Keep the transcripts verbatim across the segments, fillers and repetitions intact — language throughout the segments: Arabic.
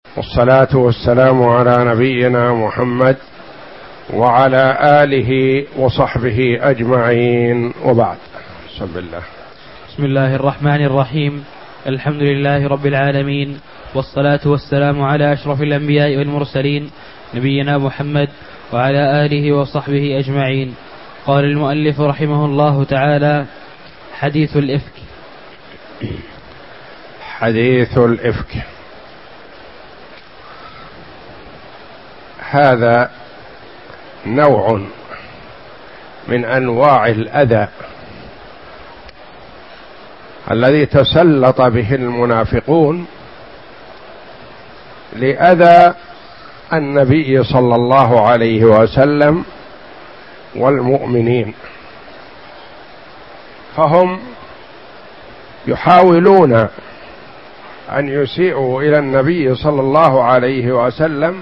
والصلاة والسلام على نبينا محمد وعلى آله وصحبه أجمعين، وبعد. بسم الله بسم الله الرحمن الرحيم. الحمد لله رب العالمين، والصلاة والسلام على أشرف الأنبياء والمرسلين نبينا محمد وعلى آله وصحبه أجمعين. قال المؤلف رحمه الله تعالى: حديث الإفك. حديث الإفك هذا نوع من أنواع الأذى الذي تسلط به المنافقون لأذى النبي صلى الله عليه وسلم والمؤمنين، فهم يحاولون أن يسيئوا إلى النبي صلى الله عليه وسلم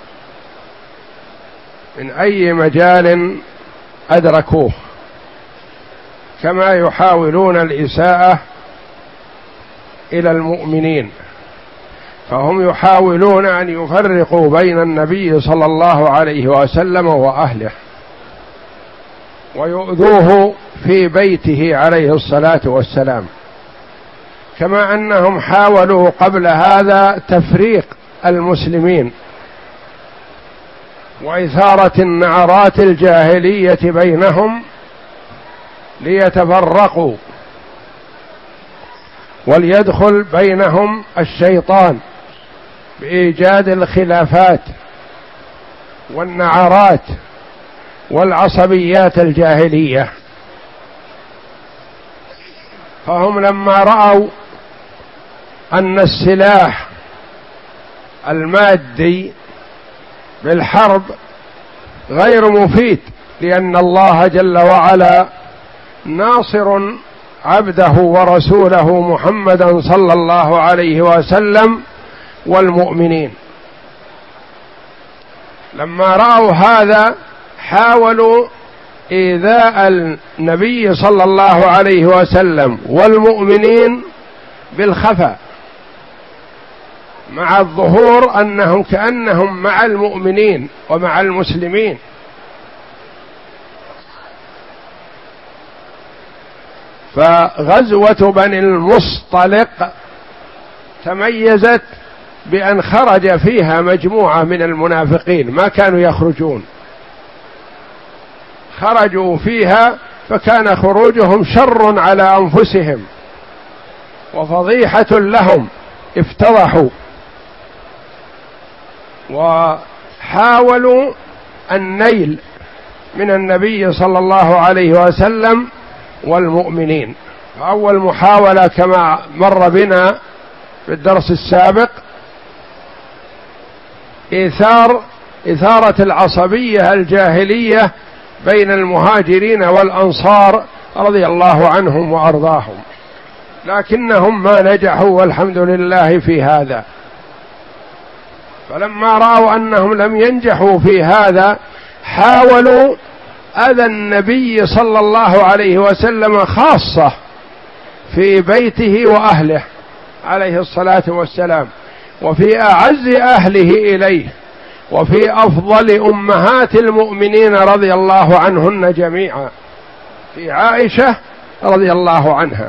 من أي مجال أدركوه، كما يحاولون الإساءة إلى المؤمنين، فهم يحاولون أن يفرقوا بين النبي صلى الله عليه وسلم وأهله ويؤذوه في بيته عليه الصلاة والسلام، كما أنهم حاولوا قبل هذا تفريق المسلمين وإثارة النعرات الجاهلية بينهم ليتفرقوا وليدخل بينهم الشيطان بإيجاد الخلافات والنعرات والعصبيات الجاهلية. فهم لما رأوا أن السلاح المادي بالحرب غير مفيد، لأن الله جل وعلا ناصر عبده ورسوله محمدا صلى الله عليه وسلم والمؤمنين، لما رأوا هذا حاولوا إيذاء النبي صلى الله عليه وسلم والمؤمنين بالخفاء، مع الظهور أنهم كأنهم مع المؤمنين ومع المسلمين. فغزوة بني المصطلق تميزت بأن خرج فيها مجموعة من المنافقين ما كانوا يخرجون، خرجوا فيها فكان خروجهم شر على أنفسهم وفضيحة لهم، افتضحوا وحاولوا النيل من النبي صلى الله عليه وسلم والمؤمنين. أول محاولة كما مر بنا في الدرس السابق إثار إثارة العصبية الجاهلية بين المهاجرين والأنصار رضي الله عنهم وأرضاهم، لكنهم ما نجحوا والحمد لله في هذا. فلما رأوا أنهم لم ينجحوا في هذا حاولوا أذى النبي صلى الله عليه وسلم خاصة في بيته وأهله عليه الصلاة والسلام، وفي أعز أهله إليه، وفي أفضل أمهات المؤمنين رضي الله عنهن جميعا، في عائشة رضي الله عنها.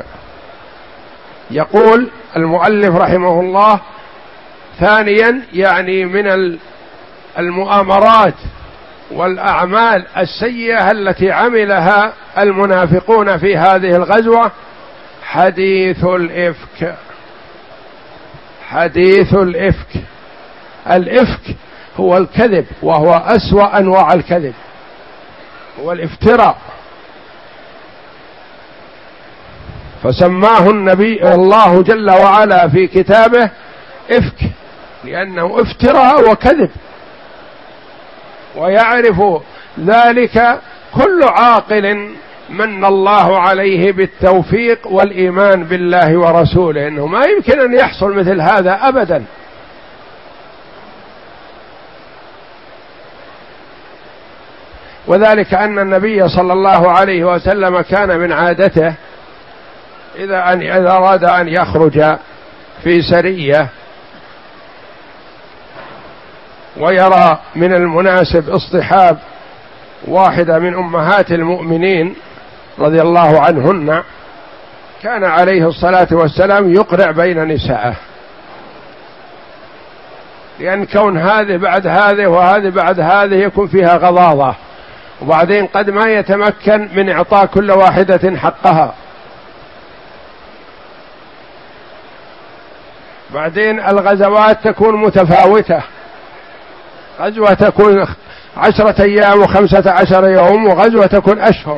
يقول المؤلف رحمه الله: ثانيا، يعني من المؤامرات والأعمال السيئة التي عملها المنافقون في هذه الغزوة حديث الإفك. حديث الإفك، الإفك هو الكذب، وهو أسوأ أنواع الكذب، هو الافتراء، فسماه النبي الله جل وعلا في كتابه إفك، لأنه افتراء وكذب، ويعرف ذلك كل عاقل من الله عليه بالتوفيق والإيمان بالله ورسوله، إنه ما يمكن أن يحصل مثل هذا أبدا. وذلك أن النبي صلى الله عليه وسلم كان من عادته إذا أن إذا أراد أن يخرج في سرية ويرى من المناسب اصطحاب واحدة من أمهات المؤمنين رضي الله عنهن، كان عليه الصلاة والسلام يقرع بين نسائه، لأن كون هذه بعد هذه وهذه بعد هذه يكون فيها غضاضة، وبعدين قد ما يتمكن من إعطاء كل واحدة حقها. بعدين الغزوات تكون متفاوتة، غزوة تكون عشرة أيام وخمسة عشر يوم، وغزوة تكون أشهر.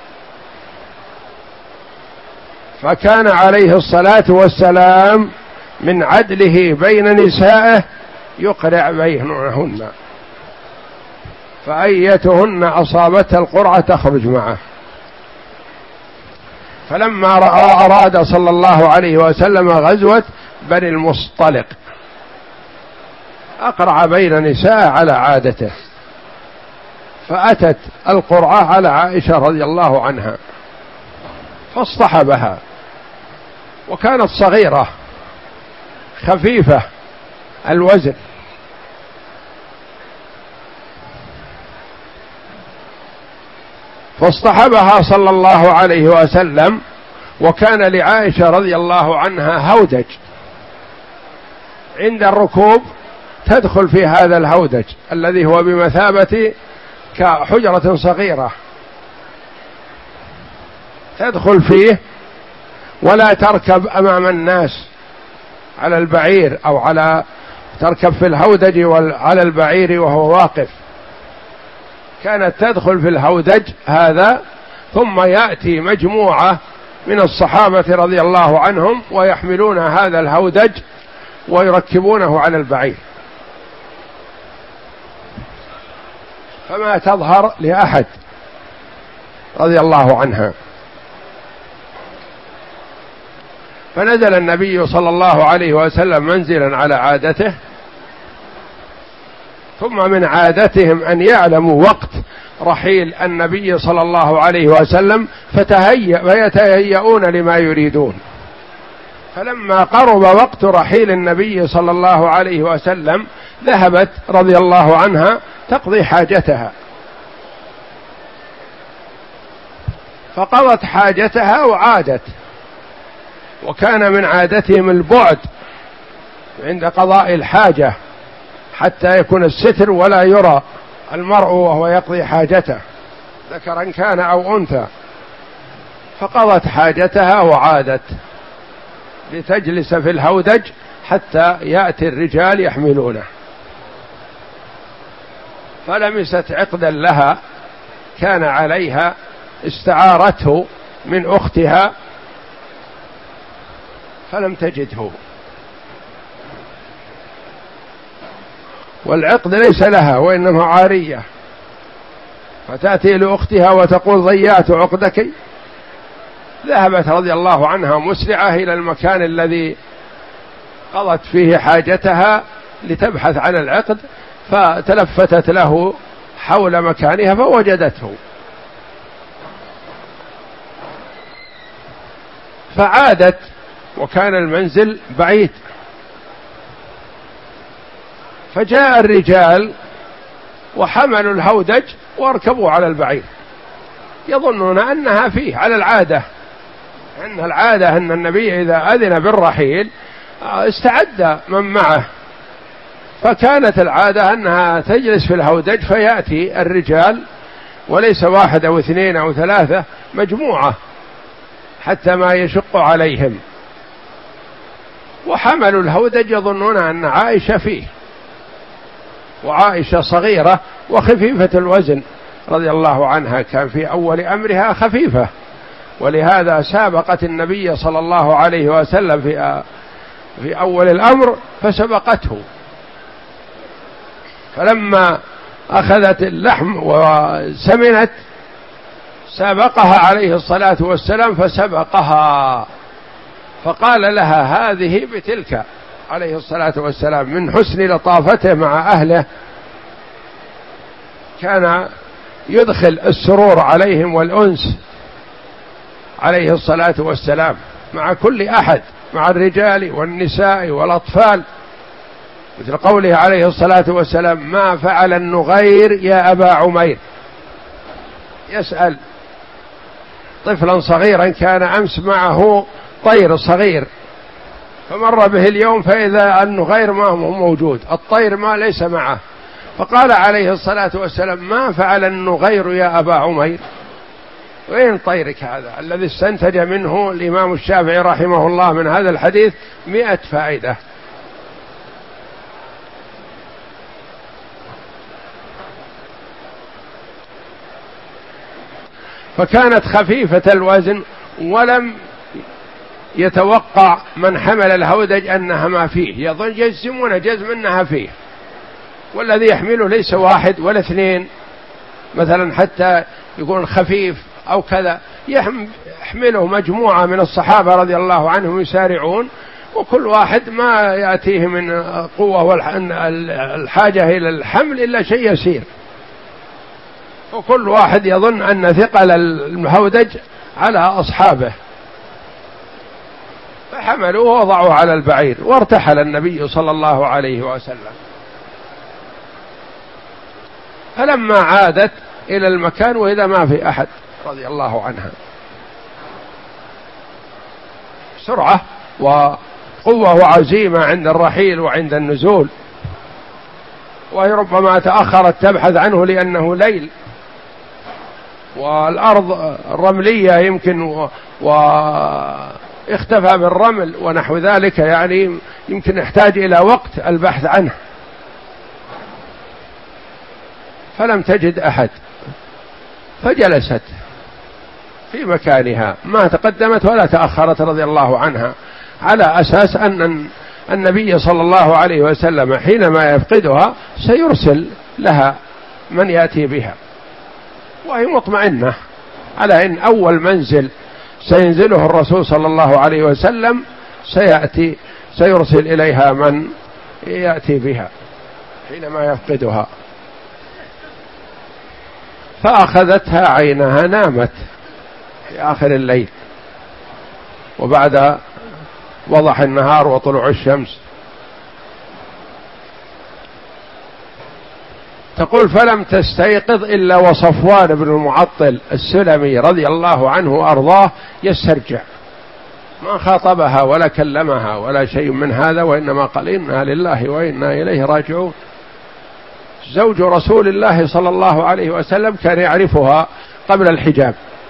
فكان عليه الصلاة والسلام من عدله بين نسائه يقرع بينهن، فأيتهن أصابتها القرعة تخرج معه. فلما رأى أراد صلى الله عليه وسلم غزوة بني المصطلق أقرع بين نساء على عادته، فأتت القرعة على عائشة رضي الله عنها فاصطحبها، وكانت صغيرة خفيفة الوزن، فاصطحبها صلى الله عليه وسلم. وكان لعائشة رضي الله عنها هودج عند الركوب تدخل في هذا الهودج الذي هو بمثابة كحجرة صغيرة، تدخل فيه ولا تركب أمام الناس على البعير أو على تركب في الهودج على البعير وهو واقف، كانت تدخل في الهودج هذا، ثم يأتي مجموعة من الصحابة رضي الله عنهم ويحملون هذا الهودج ويركبونه على البعير، فما تظهر لأحد رضي الله عنها. فنزل النبي صلى الله عليه وسلم منزلا على عادته، ثم من عادتهم أن يعلموا وقت رحيل النبي صلى الله عليه وسلم فتهيأ ويتهيئون لما يريدون. فلما قرب وقت رحيل النبي صلى الله عليه وسلم ذهبت رضي الله عنها تقضي حاجتها، فقضت حاجتها وعادت. وكان من عادتهم البعد عند قضاء الحاجة حتى يكون الستر ولا يرى المرء وهو يقضي حاجته، ذكرا كان أو أنثى. فقضت حاجتها وعادت لتجلس في الهودج حتى يأتي الرجال يحملونه. فلمست عقدا لها كان عليها استعارته من أختها فلم تجده، والعقد ليس لها وإنما عارية، فتأتي لأختها وتقول ضيعت عقدك. ذهبت رضي الله عنها مسرعة إلى المكان الذي قضت فيه حاجتها لتبحث عن العقد، فتلفتت له حول مكانها فوجدته، فعادت، وكان المنزل بعيد. فجاء الرجال وحملوا الهودج واركبوا على البعير يظنون أنها فيه على العادة، أن العادة أن النبي إذا أذن بالرحيل استعد من معه، فكانت العادة أنها تجلس في الهودج فيأتي الرجال وليس واحد أو اثنين أو ثلاثة، مجموعة حتى ما يشق عليهم. وحملوا الهودج يظنون أن عائشة فيه، وعائشة صغيرة وخفيفة الوزن رضي الله عنها، كان في أول أمرها خفيفة، ولهذا سابقت النبي صلى الله عليه وسلم في في أول الأمر فسبقته. فلما أخذت اللحم وسمنت سابقها عليه الصلاة والسلام فسبقها، فقال لها هذه بتلك عليه الصلاة والسلام. من حسن لطافته مع أهله كان يدخل السرور عليهم والأنس عليه الصلاة والسلام مع كل أحد، مع الرجال والنساء والأطفال. مثل قوله عليه الصلاة والسلام: ما فعل النغير يا أبا عمير. يسأل طفلا صغيرا كان أمس معه طير صغير، فمر به اليوم فإذا النغير ما هو موجود، الطير ما ليس معه، فقال عليه الصلاة والسلام: ما فعل النغير يا أبا عمير؟ وين طيرك هذا؟ الذي استنتج منه الإمام الشافعي رحمه الله من هذا الحديث مئة فائدة. فكانت خفيفة الوزن، ولم يتوقع من حمل الهودج أنها ما فيه، يظن يجزمون جزم أنها فيه، والذي يحمله ليس واحد ولا اثنين مثلا حتى يكون خفيف أو كذا، يحمله مجموعة من الصحابة رضي الله عنهم يسارعون، وكل واحد ما يأتيه من قوة والحاجة إلى الحمل إلا شيء يسير، وكل واحد يظن أن ثقل الهودج على أصحابه، فحملوه ووضعوه على البعير، وارتحل النبي صلى الله عليه وسلم. فلما عادت إلى المكان وإذا ما في أحد رضي الله عنها، سرعة وقوة وعزيمة عند الرحيل وعند النزول، وهي ربما تأخرت تبحث عنه لأنه ليل والأرض رملية يمكن و... واختفى بالرمل ونحو ذلك، يعني يمكن يحتاج إلى وقت البحث عنه، فلم تجد أحد، فجلست في مكانها ما تقدمت ولا تأخرت رضي الله عنها، على أساس أن النبي صلى الله عليه وسلم حينما يفقدها سيرسل لها من يأتي بها، وهي مطمئنة على أن أول منزل سينزله الرسول صلى الله عليه وسلم سيأتي سيرسل إليها من يأتي بها حينما يفقدها. فأخذتها عينها، نامت في آخر الليل وبعد وضح النهار وطلوع الشمس. تقول: فلم تستيقظ إلا وصفوان بن المعطل السلمي رضي الله عنه وأرضاه يسترجع، ما خاطبها ولا كلمها ولا شيء من هذا، وإنما قال: إنا لله وإنا إليه راجعون. زوج رسول الله صلى الله عليه وسلم كان يعرفها قبل الحجاب،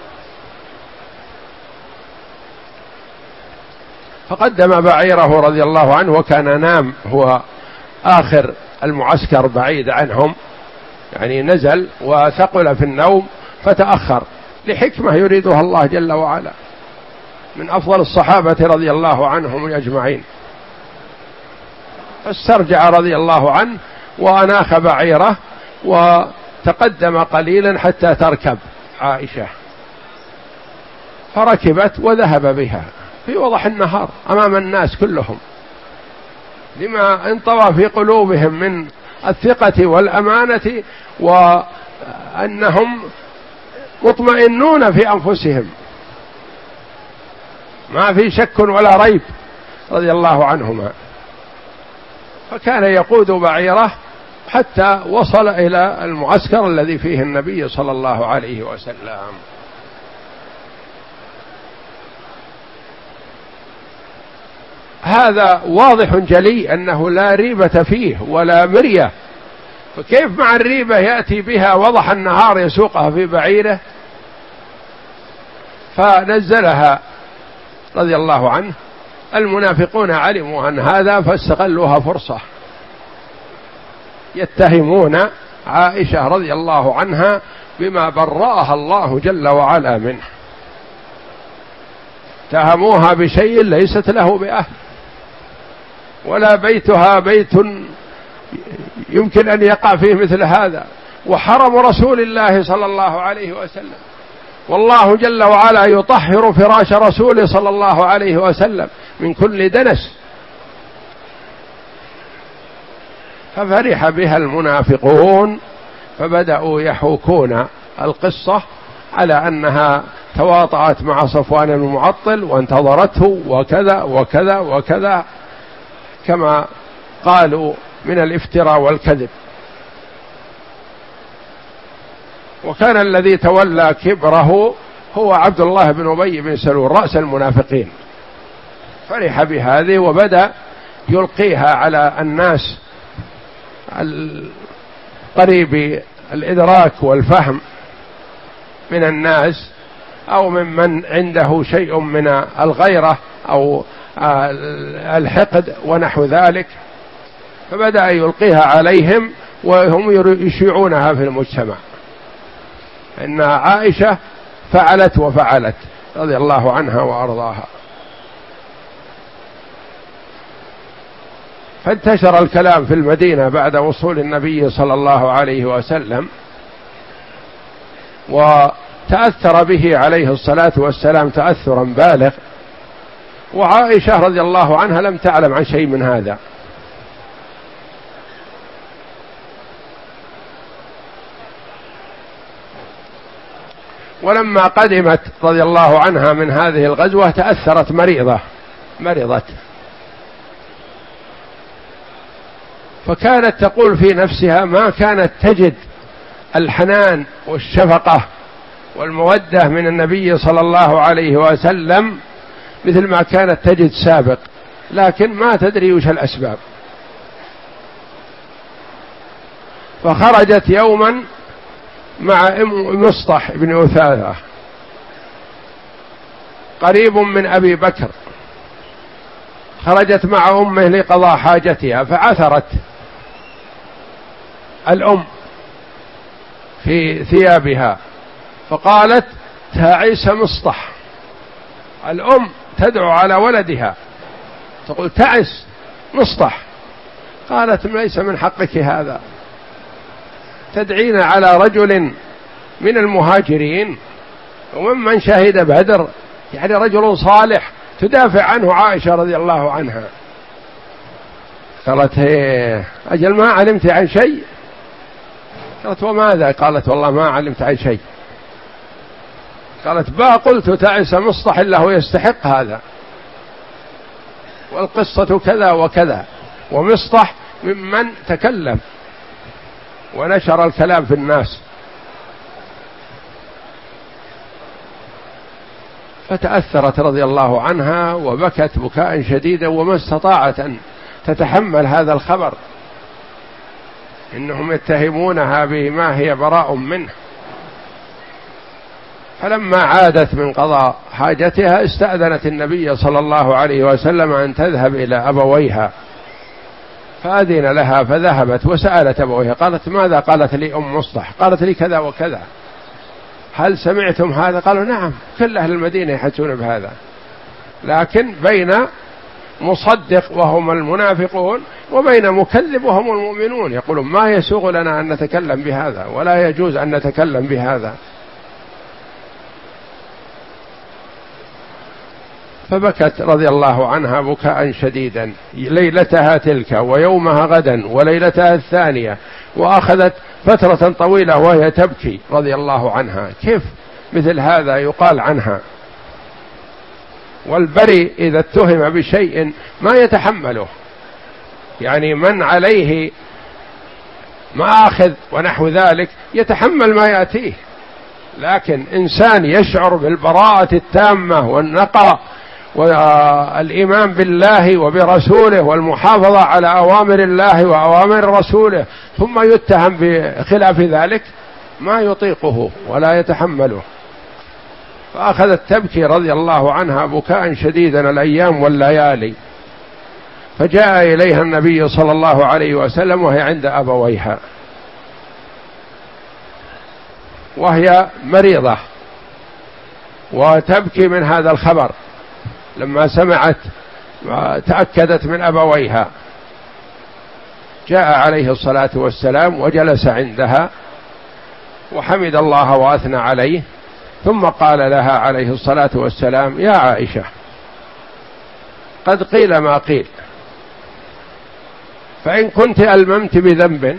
فقدم بعيره رضي الله عنه، وكان نام هو آخر المعسكر بعيد عنهم، يعني نزل وثقل في النوم فتأخر لحكمة يريدها الله جل وعلا، من أفضل الصحابة رضي الله عنهم أجمعين. فاسترجع رضي الله عنه وأناخ بعيره وتقدم قليلا حتى تركب عائشة، فركبت وذهب بها في وضح النهار أمام الناس كلهم، لما انطوى في قلوبهم من الثقة والأمانة، وأنهم مطمئنون في أنفسهم، ما في شك ولا ريب رضي الله عنهما. فكان يقود بعيره حتى وصل إلى المعسكر الذي فيه النبي صلى الله عليه وسلم. هذا واضح جلي أنه لا ريبة فيه ولا مرية، فكيف مع الريبة يأتي بها وضح النهار يسوقها في بعيره؟ فنزلها رضي الله عنه. المنافقون علموا عن هذا فاستغلوها فرصة، يتهمون عائشة رضي الله عنها بما برأها الله جل وعلا منه، اتهموها بشيء ليست له بأهل، ولا بيتها بيت يمكن أن يقع فيه مثل هذا، وحرم رسول الله صلى الله عليه وسلم، والله جل وعلا يطهر فراش رسوله صلى الله عليه وسلم من كل دنس. ففرح بها المنافقون فبدأوا يحوكون القصة على أنها تواطأت مع صفوان المعطل وانتظرته وكذا وكذا وكذا، كما قالوا من الافتراء والكذب. وكان الذي تولى كبره هو عبد الله بن أبي بن سلول رأس المنافقين، فرح بهذه وبدأ يلقيها على الناس القريب الإدراك والفهم من الناس أو ممن عنده شيء من الغيرة أو الحقد ونحو ذلك، فبدأ يلقيها عليهم وهم يشيعونها في المجتمع إن عائشة فعلت وفعلت رضي الله عنها وأرضاها. فانتشر الكلام في المدينة بعد وصول النبي صلى الله عليه وسلم، وتأثر به عليه الصلاة والسلام تأثرا بالغ، وعائشة رضي الله عنها لم تعلم عن شيء من هذا. ولما قدمت رضي الله عنها من هذه الغزوة تأثرت مريضة مرضت فكانت تقول في نفسها ما كانت تجد الحنان والشفقة والمودة من النبي صلى الله عليه وسلم مثل ما كانت تجد سابق، لكن ما تدري وش الأسباب. فخرجت يوما مع مصطح بن أثاثة قريب من أبي بكر، خرجت مع أمه لقضاء حاجتها، فعثرت الأم في ثيابها فقالت تعس مصطح. الأم تدعو على ولدها تقول تعس مصطح، قالت ليس من حقك هذا، تدعين على رجل من المهاجرين وممن شهد بدر، يعني رجل صالح تدافع عنه عائشة رضي الله عنها. قالت هي أجل ما علمت عن شيء؟ قالت وماذا؟ قالت والله ما علمت عن شيء. قالت با قلت تعس مصطح له يستحق هذا، والقصة كذا وكذا، ومصطح ممن تكلم ونشر الكلام في الناس. فتأثرت رضي الله عنها وبكت بكاء شديدا، وما استطاعت أن تتحمل هذا الخبر، إنهم يتهمونها بما هي براء منه. فلما عادت من قضاء حاجتها استأذنت النبي صلى الله عليه وسلم أن تذهب إلى أبويها، فأذن لها فذهبت وسألت أبويها. قالت ماذا؟ قالت لي أم مصطح قالت لي كذا وكذا، هل سمعتم هذا؟ قالوا نعم، كل أهل المدينة يحسون بهذا، لكن بين مصدق وهم المنافقون وبين مكذب وهم المؤمنون، يقولون ما يسوغ لنا أن نتكلم بهذا ولا يجوز أن نتكلم بهذا. فبكت رضي الله عنها بكاء شديدا ليلتها تلك ويومها غدا وليلتها الثانية، وأخذت فترة طويلة وهي تبكي رضي الله عنها. كيف مثل هذا يقال عنها؟ والبريء إذا اتهم بشيء ما يتحمله، يعني من عليه مآخذ ونحو ذلك يتحمل ما يأتيه، لكن إنسان يشعر بالبراءة التامة والنقاء والإيمان بالله وبرسوله والمحافظة على أوامر الله وأوامر رسوله ثم يتهم بخلاف ذلك ما يطيقه ولا يتحمله. فأخذت تبكي رضي الله عنها بكاء شديدا الأيام والليالي، فجاء إليها النبي صلى الله عليه وسلم وهي عند أبويها وهي مريضة وتبكي من هذا الخبر. لما سمعت تأكدت من أبويها، جاء عليه الصلاة والسلام وجلس عندها وحمد الله وأثنى عليه، ثم قال لها عليه الصلاة والسلام يا عائشة قد قيل ما قيل، فإن كنت ألممت بذنب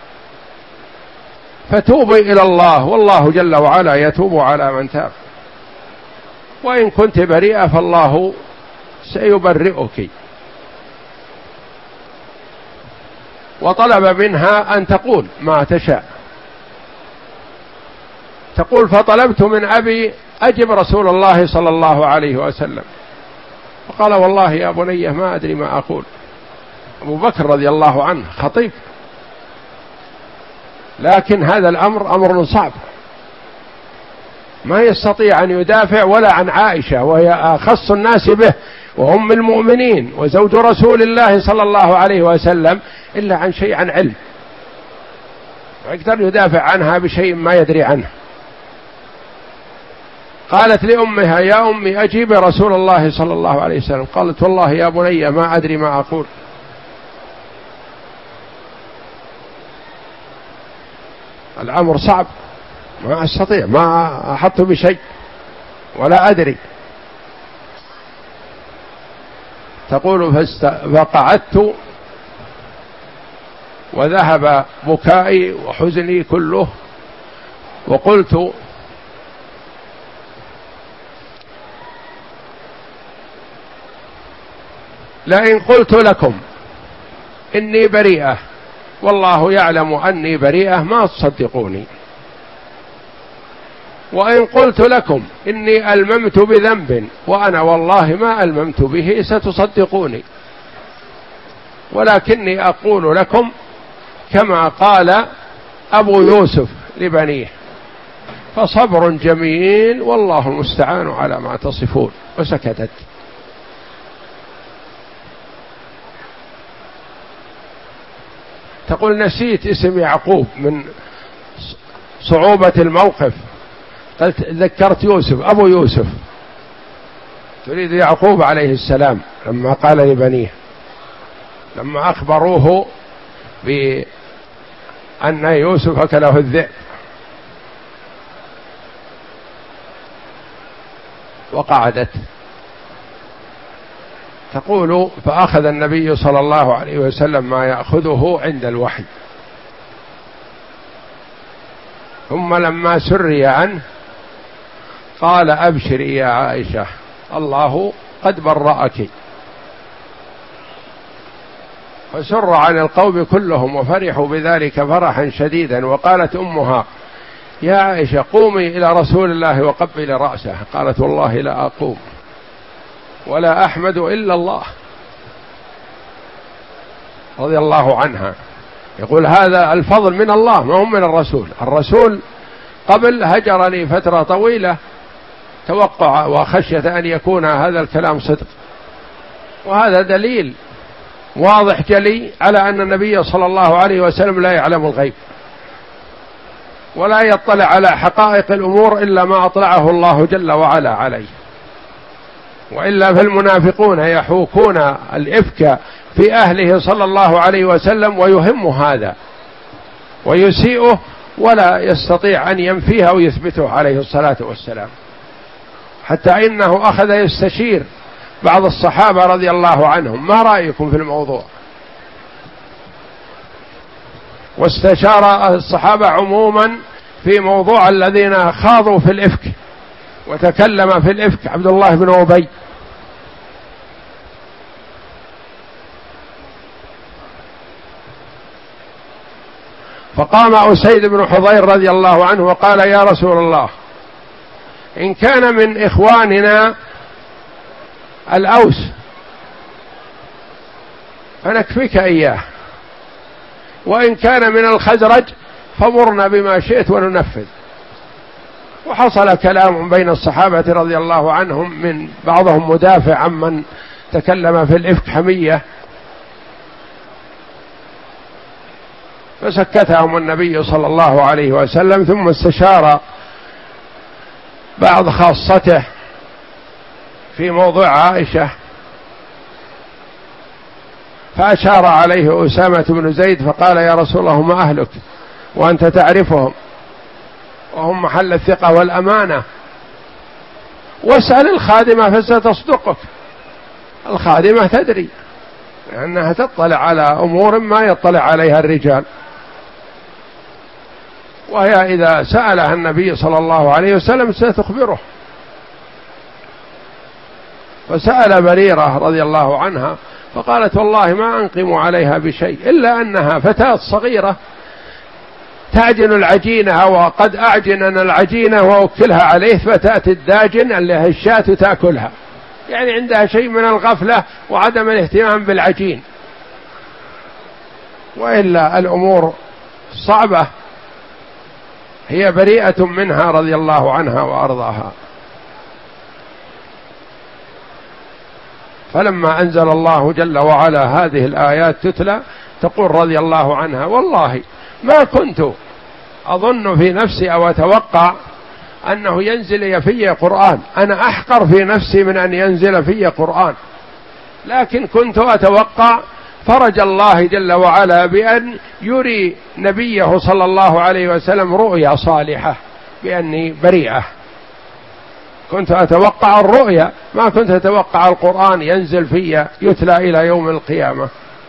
فتوبي إلى الله والله جل وعلا يتوب على من تاب، وإن كنت بريئة فالله سيبرئك. وطلب منها أن تقول ما تشاء، تقول فطلبت من أبي أجب رسول الله صلى الله عليه وسلم، فقال والله يا بني ما أدري ما أقول. أبو بكر رضي الله عنه خطيب، لكن هذا الأمر أمر صعب، ما يستطيع أن يدافع ولا عن عائشة وهي أخص الناس به وأم المؤمنين وزوج رسول الله صلى الله عليه وسلم إلا عن شيء عن علم، ويقدر يدافع عنها بشيء ما يدري عنه. قالت لأمها يا أمي أجيب رسول الله صلى الله عليه وسلم، قالت والله يا بني ما أدري ما أقول. الأمر صعب، ما أستطيع، ما أحط بشيء ولا أدري. تقول فقعدت وذهب بكائي وحزني كله، وقلت لئن قلت لكم إني بريئة والله يعلم أني بريئة ما تصدقوني، وإن قلت لكم إني ألممت بذنب وأنا والله ما ألممت به ستصدقوني، ولكني أقول لكم كما قال أبو يوسف لبنيه فصبر جميل والله المستعان على ما تصفون. وسكتت. تقول نسيت اسم يعقوب من صعوبة الموقف، قلت ذكرت يوسف أبو يوسف، تريد يعقوب عليه السلام لما قال لبنيه لما أخبروه بأن يوسف أكله الذئب. وقعدت. تقول فأخذ النبي صلى الله عليه وسلم ما يأخذه عند الوحي، ثم لما سري عنه قال أبشري يا عائشة الله قد برأك. فسر عن القوم كلهم وفرحوا بذلك فرحا شديدا. وقالت أمها يا عائشة قومي إلى رسول الله وقبل رأسه، قالت والله لا أقوم ولا أحمد إلا الله، رضي الله عنها. يقول هذا الفضل من الله ما هو من الرسول. الرسول قبل هجرني فترة طويلة توقع وخشية أن يكون هذا الكلام صدق، وهذا دليل واضح جلي على أن النبي صلى الله عليه وسلم لا يعلم الغيب ولا يطلع على حقائق الأمور إلا ما أطلعه الله جل وعلا عليه. وإلا فالمنافقون يحوكون الإفك في أهله صلى الله عليه وسلم ويهم هذا ويسيئه ولا يستطيع أن ينفيه أو يثبته عليه الصلاة والسلام، حتى إنه أخذ يستشير بعض الصحابة رضي الله عنهم ما رأيكم في الموضوع، واستشار الصحابة عموما في موضوع الذين خاضوا في الإفك وتكلم في الإفك عبد الله بن أبي. فقام أسيد بن حضير رضي الله عنه وقال يا رسول الله إن كان من إخواننا الأوس فنكفيك إياه، وإن كان من الخزرج فمرنا بما شئت وننفذ. وحصل كلام بين الصحابة رضي الله عنهم، من بعضهم مدافع عمن تكلم في الإفك حمية، فسكتهم النبي صلى الله عليه وسلم، ثم استشار بعض خاصته في موضوع عائشة، فأشار عليه أسامة بن زيد فقال يا رسول الله هم أهلك وأنت تعرفهم وهم محل الثقة والأمانة، واسأل الخادمة فستصدقك. الخادمة تدري لأنها تطلع على أمور ما يطلع عليها الرجال، وهي إذا سألها النبي صلى الله عليه وسلم ستخبره. فسأل بريرة رضي الله عنها فقالت والله ما أنقم عليها بشيء إلا أنها فتاة صغيرة تعجن العجينة وقد أعجن أنا العجينة وأكلها عليه، فتأتي الداجن اللي هي الشاة تأكلها، يعني عندها شيء من الغفلة وعدم الاهتمام بالعجين، وإلا الأمور صعبة. هي بريئة منها رضي الله عنها وأرضاها. فلما أنزل الله جل وعلا هذه الآيات تتلى تقول رضي الله عنها والله ما كنت أظن في نفسي أو أتوقع أنه ينزل في قرآن، أنا أحقر في نفسي من أن ينزل في قرآن، لكن كنت أتوقع فرج الله جل وعلا بأن يري نبيه صلى الله عليه وسلم رؤيا صالحة بأني بريئة. كنت أتوقع الرؤيا، ما كنت أتوقع القرآن ينزل في يتلى إلى يوم القيامة.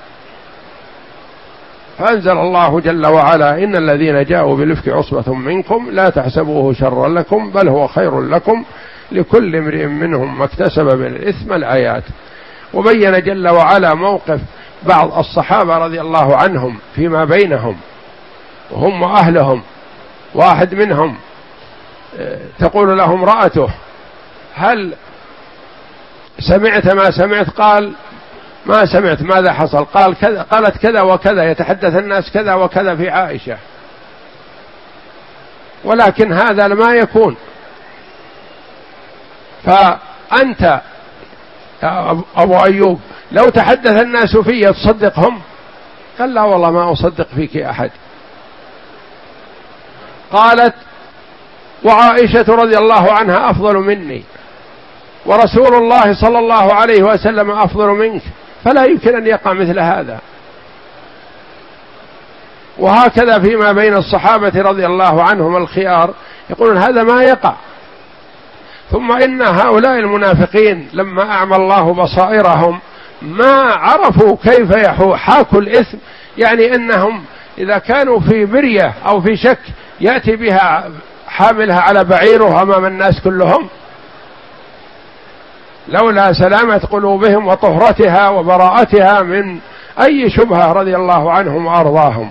فأنزل الله جل وعلا إن الذين جاءوا بالإفك عصبة منكم لا تحسبوه شرا لكم بل هو خير لكم لكل امرئ منهم ما اكتسب من الإثم الآيات. وبين جل وعلا موقف بعض الصحابة رضي الله عنهم فيما بينهم وهم وأهلهم. واحد منهم تقول له امرأته هل سمعت ما سمعت؟ قال ما سمعت. ماذا حصل؟ قال كذا، قالت كذا وكذا، يتحدث الناس كذا وكذا في عائشة، ولكن هذا ما يكون. فأنت أبو أيوب لو تحدث الناس في تصدقهم؟ قال لا والله ما أصدق فيك أحد. قالت وعائشة رضي الله عنها أفضل مني ورسول الله صلى الله عليه وسلم أفضل منك، فلا يمكن أن يقع مثل هذا. وهكذا فيما بين الصحابة رضي الله عنهم الخيار يقولون هذا ما يقع. ثم إن هؤلاء المنافقين لما أعمى الله بصائرهم ما عرفوا كيف يحاكوا الإثم، يعني أنهم إذا كانوا في مرية أو في شك يأتي بها حاملها على بعيره أمام الناس كلهم، لولا سلامة قلوبهم وطهرتها وبراءتها من أي شبهة رضي الله عنهم وأرضاهم.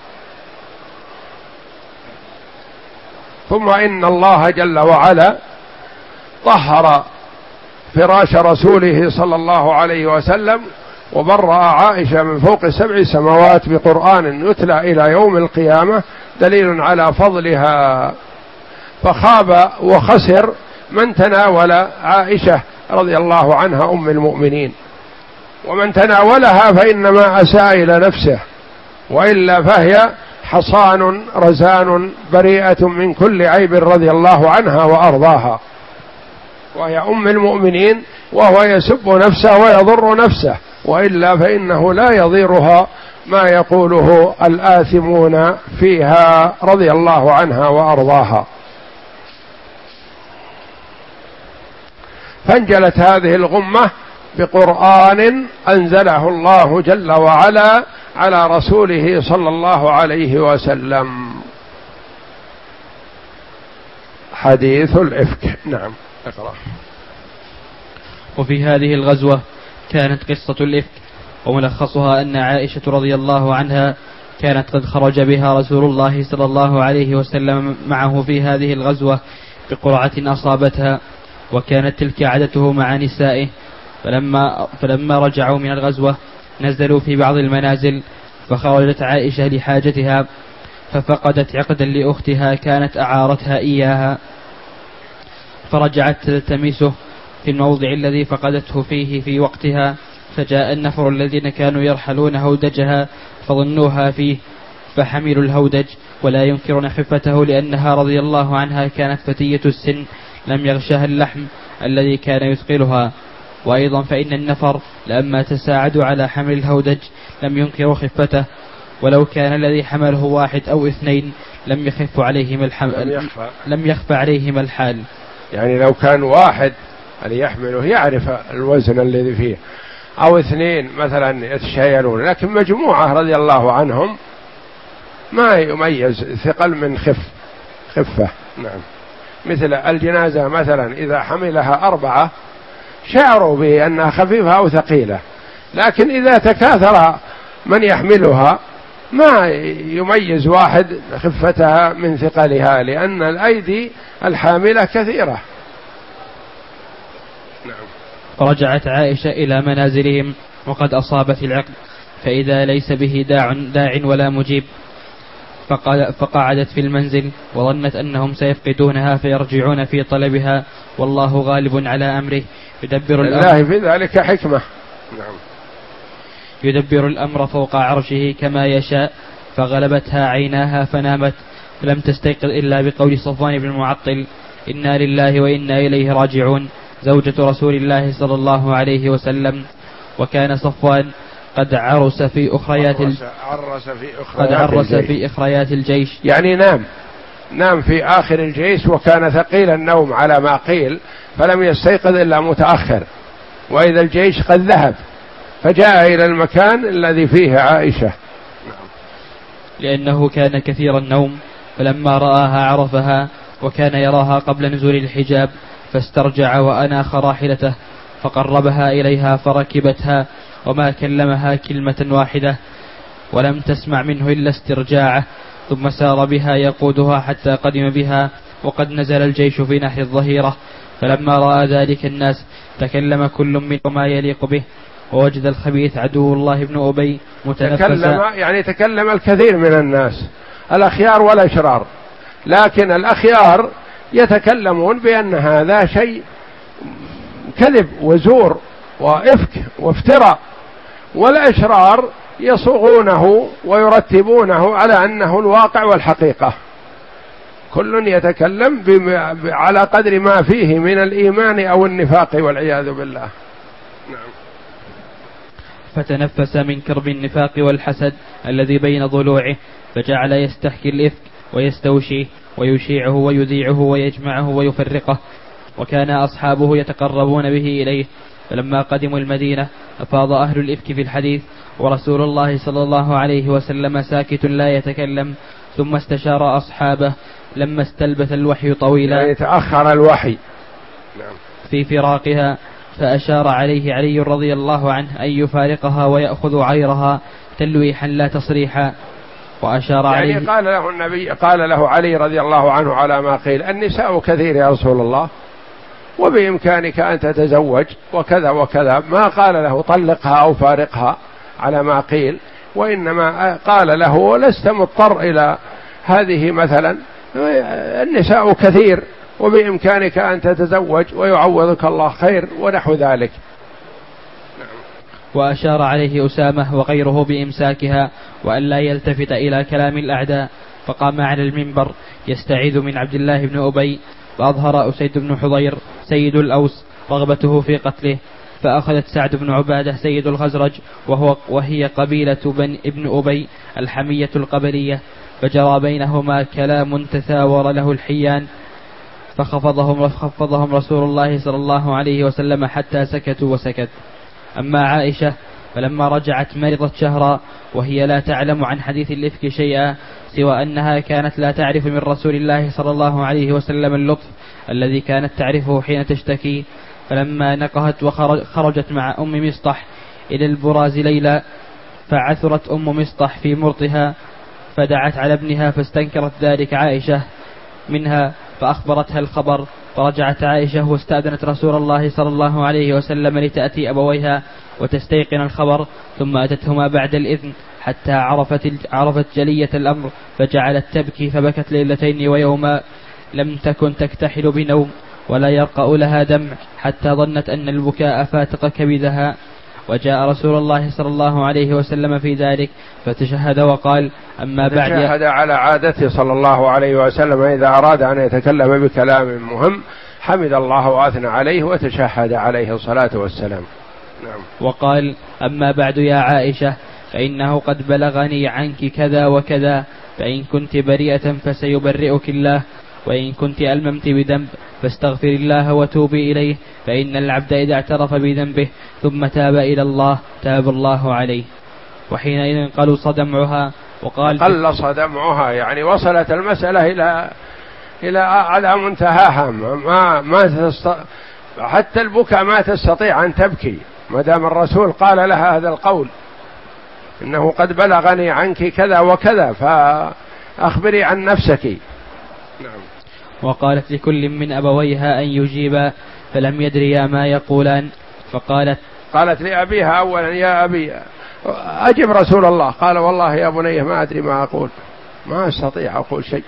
ثم إن الله جل وعلا طهر فراش رسوله صلى الله عليه وسلم وبرأ عائشة من فوق سبع سماوات بقرآن يتلى إلى يوم القيامة، دليل على فضلها. فخاب وخسر من تناول عائشة رضي الله عنها أم المؤمنين، ومن تناولها فإنما أساء إلى نفسه، وإلا فهي حصان رزان بريئة من كل عيب رضي الله عنها وأرضاها، وهي أم المؤمنين، وهو يسب نفسه ويضر نفسه، وإلا فإنه لا يضيرها ما يقوله الآثمون فيها رضي الله عنها وأرضاها. فانجلت هذه الغمة بقرآن أنزله الله جل وعلا على رسوله صلى الله عليه وسلم. حديث الإفك. نعم اقرأ. وفي هذه الغزوة كانت قصة الإفك، وملخصها أن عائشة رضي الله عنها كانت قد خرج بها رسول الله صلى الله عليه وسلم معه في هذه الغزوة بقرعة أصابتها، وكانت تلك عادته مع نسائه. فلما, فلما رجعوا من الغزوة نزلوا في بعض المنازل، فخرجت عائشة لحاجتها ففقدت عقدا لأختها كانت أعارتها إياها، فرجعت تلتمسه في الموضع الذي فقدته فيه في وقتها، فجاء النفر الذين كانوا يرحلون هودجها فظنوها فيه فحملوا الهودج ولا ينكرون خفته، لأنها رضي الله عنها كانت فتية السن لم يغشها اللحم الذي كان يثقلها. وأيضا فإن النفر لما تساعدوا على حمل الهودج لم ينكروا خفته، ولو كان الذي حمله واحد أو اثنين لم يخف عليهم الحمل، لم يخفى, لم يخفى عليهم الحال. يعني لو كان واحد اللي يحمله يعرف الوزن الذي فيه، أو اثنين مثلا يتشايلون، لكن مجموعة رضي الله عنهم ما يميز ثقل من خف خفة. نعم. مثل الجنازة مثلا إذا حملها أربعة شعروا بأنها خفيفة أو ثقيلة، لكن إذا تكاثر من يحملها ما يميز واحد خفتها من ثقلها، لأن الأيدي الحاملة كثيرة. نعم. فرجعت عائشة إلى منازلهم وقد أصابت العقد، فإذا ليس به داع, داع ولا مجيب، فقعدت في المنزل وظنت أنهم سيفقدونها فيرجعون في طلبها، والله غالب على أمره يدبر الأمر. الله في ذلك حكمة. نعم. يدبر الأمر فوق عرشه كما يشاء، فغلبتها عيناها فنامت، فلم تستيقظ إلا بقول صفوان بن المعطل: إنا لله وإنا إليه راجعون، زوجة رسول الله صلى الله عليه وسلم. وكان صفوان قد عرس في أخريات عرس, عرس في أخريات قد عرس الجيش. في أخريات الجيش، يعني نام نام في آخر الجيش، وكان ثقيل النوم على ما قيل، فلم يستيقظ إلا متأخر، وإذا الجيش قد ذهب، فجاء إلى المكان الذي فيه عائشة. لأنه كان كثير النوم، فلما رآها عرفها، وكان يراها قبل نزول الحجاب، فاسترجع وأناخ راحلته، فقربها إليها فركبتها، وما كلمها كلمة واحدة، ولم تسمع منه إلا استرجاعه، ثم سار بها يقودها حتى قدم بها، وقد نزل الجيش في نحر الظهيرة. فلما رأى ذلك الناس تكلم كل منهم ما يليق به، ووجد الخبيث عدو الله بن أبي متنفسا. تكلم يعني تكلم الكثير من الناس، الأخيار والأشرار، لكن الأخيار يتكلمون بأن هذا شيء كذب وزور وإفك وافتراء، والأشرار يصوغونه ويرتبونه على أنه الواقع والحقيقة. كل يتكلم على قدر ما فيه من الإيمان أو النفاق والعياذ بالله. نعم. فتنفس من كرب النفاق والحسد الذي بين ضلوعه، فجعل يستحكي الإفك ويستوشيه ويشيعه ويذيعه ويجمعه ويفرقه، وكان أصحابه يتقربون به إليه. فلما قدموا المدينة أفاض أهل الإفك في الحديث، ورسول الله صلى الله عليه وسلم ساكت لا يتكلم، ثم استشار أصحابه لما استلبث الوحي طويلا، يعني تأخر الوحي في فراقها، فأشار عليه علي رضي الله عنه أن يفارقها ويأخذ عيرها تلويحا لا تصريحا. وأشار يعني عليه، قال له النبي، قال له علي رضي الله عنه على ما قيل: النساء كثير يا رسول الله، وبإمكانك أن تتزوج وكذا وكذا، ما قال له طلقها أو فارقها على ما قيل، وإنما قال له: لست مضطر إلى هذه، مثلا النساء كثير وبإمكانك أن تتزوج ويعوضك الله خير ونحو ذلك. وأشار عليه أسامة وغيره بإمساكها وأن لا يلتفت إلى كلام الأعداء، فقام على المنبر يستعيذ من عبد الله بن أبي، فأظهر أسيد بن حضير سيد الأوس رغبته في قتله، فأخذت سعد بن عبادة سيد الخزرج وهو وهي قبيلة بن ابن أبي الحمية القبلية، فجرى بينهما كلام تثاور له الحيان، فخفضهم خفضهم رسول الله صلى الله عليه وسلم حتى سكتوا وسكت. أما عائشة فلما رجعت مرضت شهرا، وهي لا تعلم عن حديث الإفك شيئا، سوى أنها كانت لا تعرف من رسول الله صلى الله عليه وسلم اللطف الذي كانت تعرفه حين تشتكي. فلما نقهت وخرجت مع أم مصطح إلى البراز ليلى، فعثرت أم مصطح في مرطها، فدعت على ابنها، فاستنكرت ذلك عائشة منها، فأخبرتها الخبر، فرجعت عائشة واستأذنت رسول الله صلى الله عليه وسلم لتأتي أبويها وتستيقن الخبر، ثم أتتهما بعد الإذن حتى عرفت, عرفت جلية الأمر، فجعلت تبكي، فبكت ليلتين ويوما، لم تكن تكتحل بنوم ولا يرقأ لها دمع، حتى ظنت أن البكاء فاتق كبدها. وجاء رسول الله صلى الله عليه وسلم في ذلك فتشهد وقال: أما بعد. تشهد على عادته صلى الله عليه وسلم إذا أراد أن يتكلم بكلام مهم حمد الله وأثنى عليه وتشهد عليه الصلاة والسلام. نعم. وقال: أما بعد يا عائشة، فإنه قد بلغني عنك كذا وكذا، فإن كنت بريئة فسيبرئك الله، وإن كنت ألممت بذنب فاستغفر الله وتوبي إليه، فإن العبد إذا اعترف بذنبه ثم تاب إلى الله تاب الله عليه. وحينئذ قلص دمعها، وقال: قلص دمعها يعني وصلت المسألة إلى إلى على منتهاها، ما ما تست... حتى البكاء ما تستطيع أن تبكي، ما دام الرسول قال لها هذا القول إنه قد بلغني عنك كذا وكذا فأخبري عن نفسك. نعم. وقالت لكل من أبويها أن يجيبا فلم يدريا ما يقولان، فقالت قالت لأبيها أولا يا أبي أجب رسول الله، قال والله يا بني ما أدري ما أقول، ما أستطيع أقول شيء،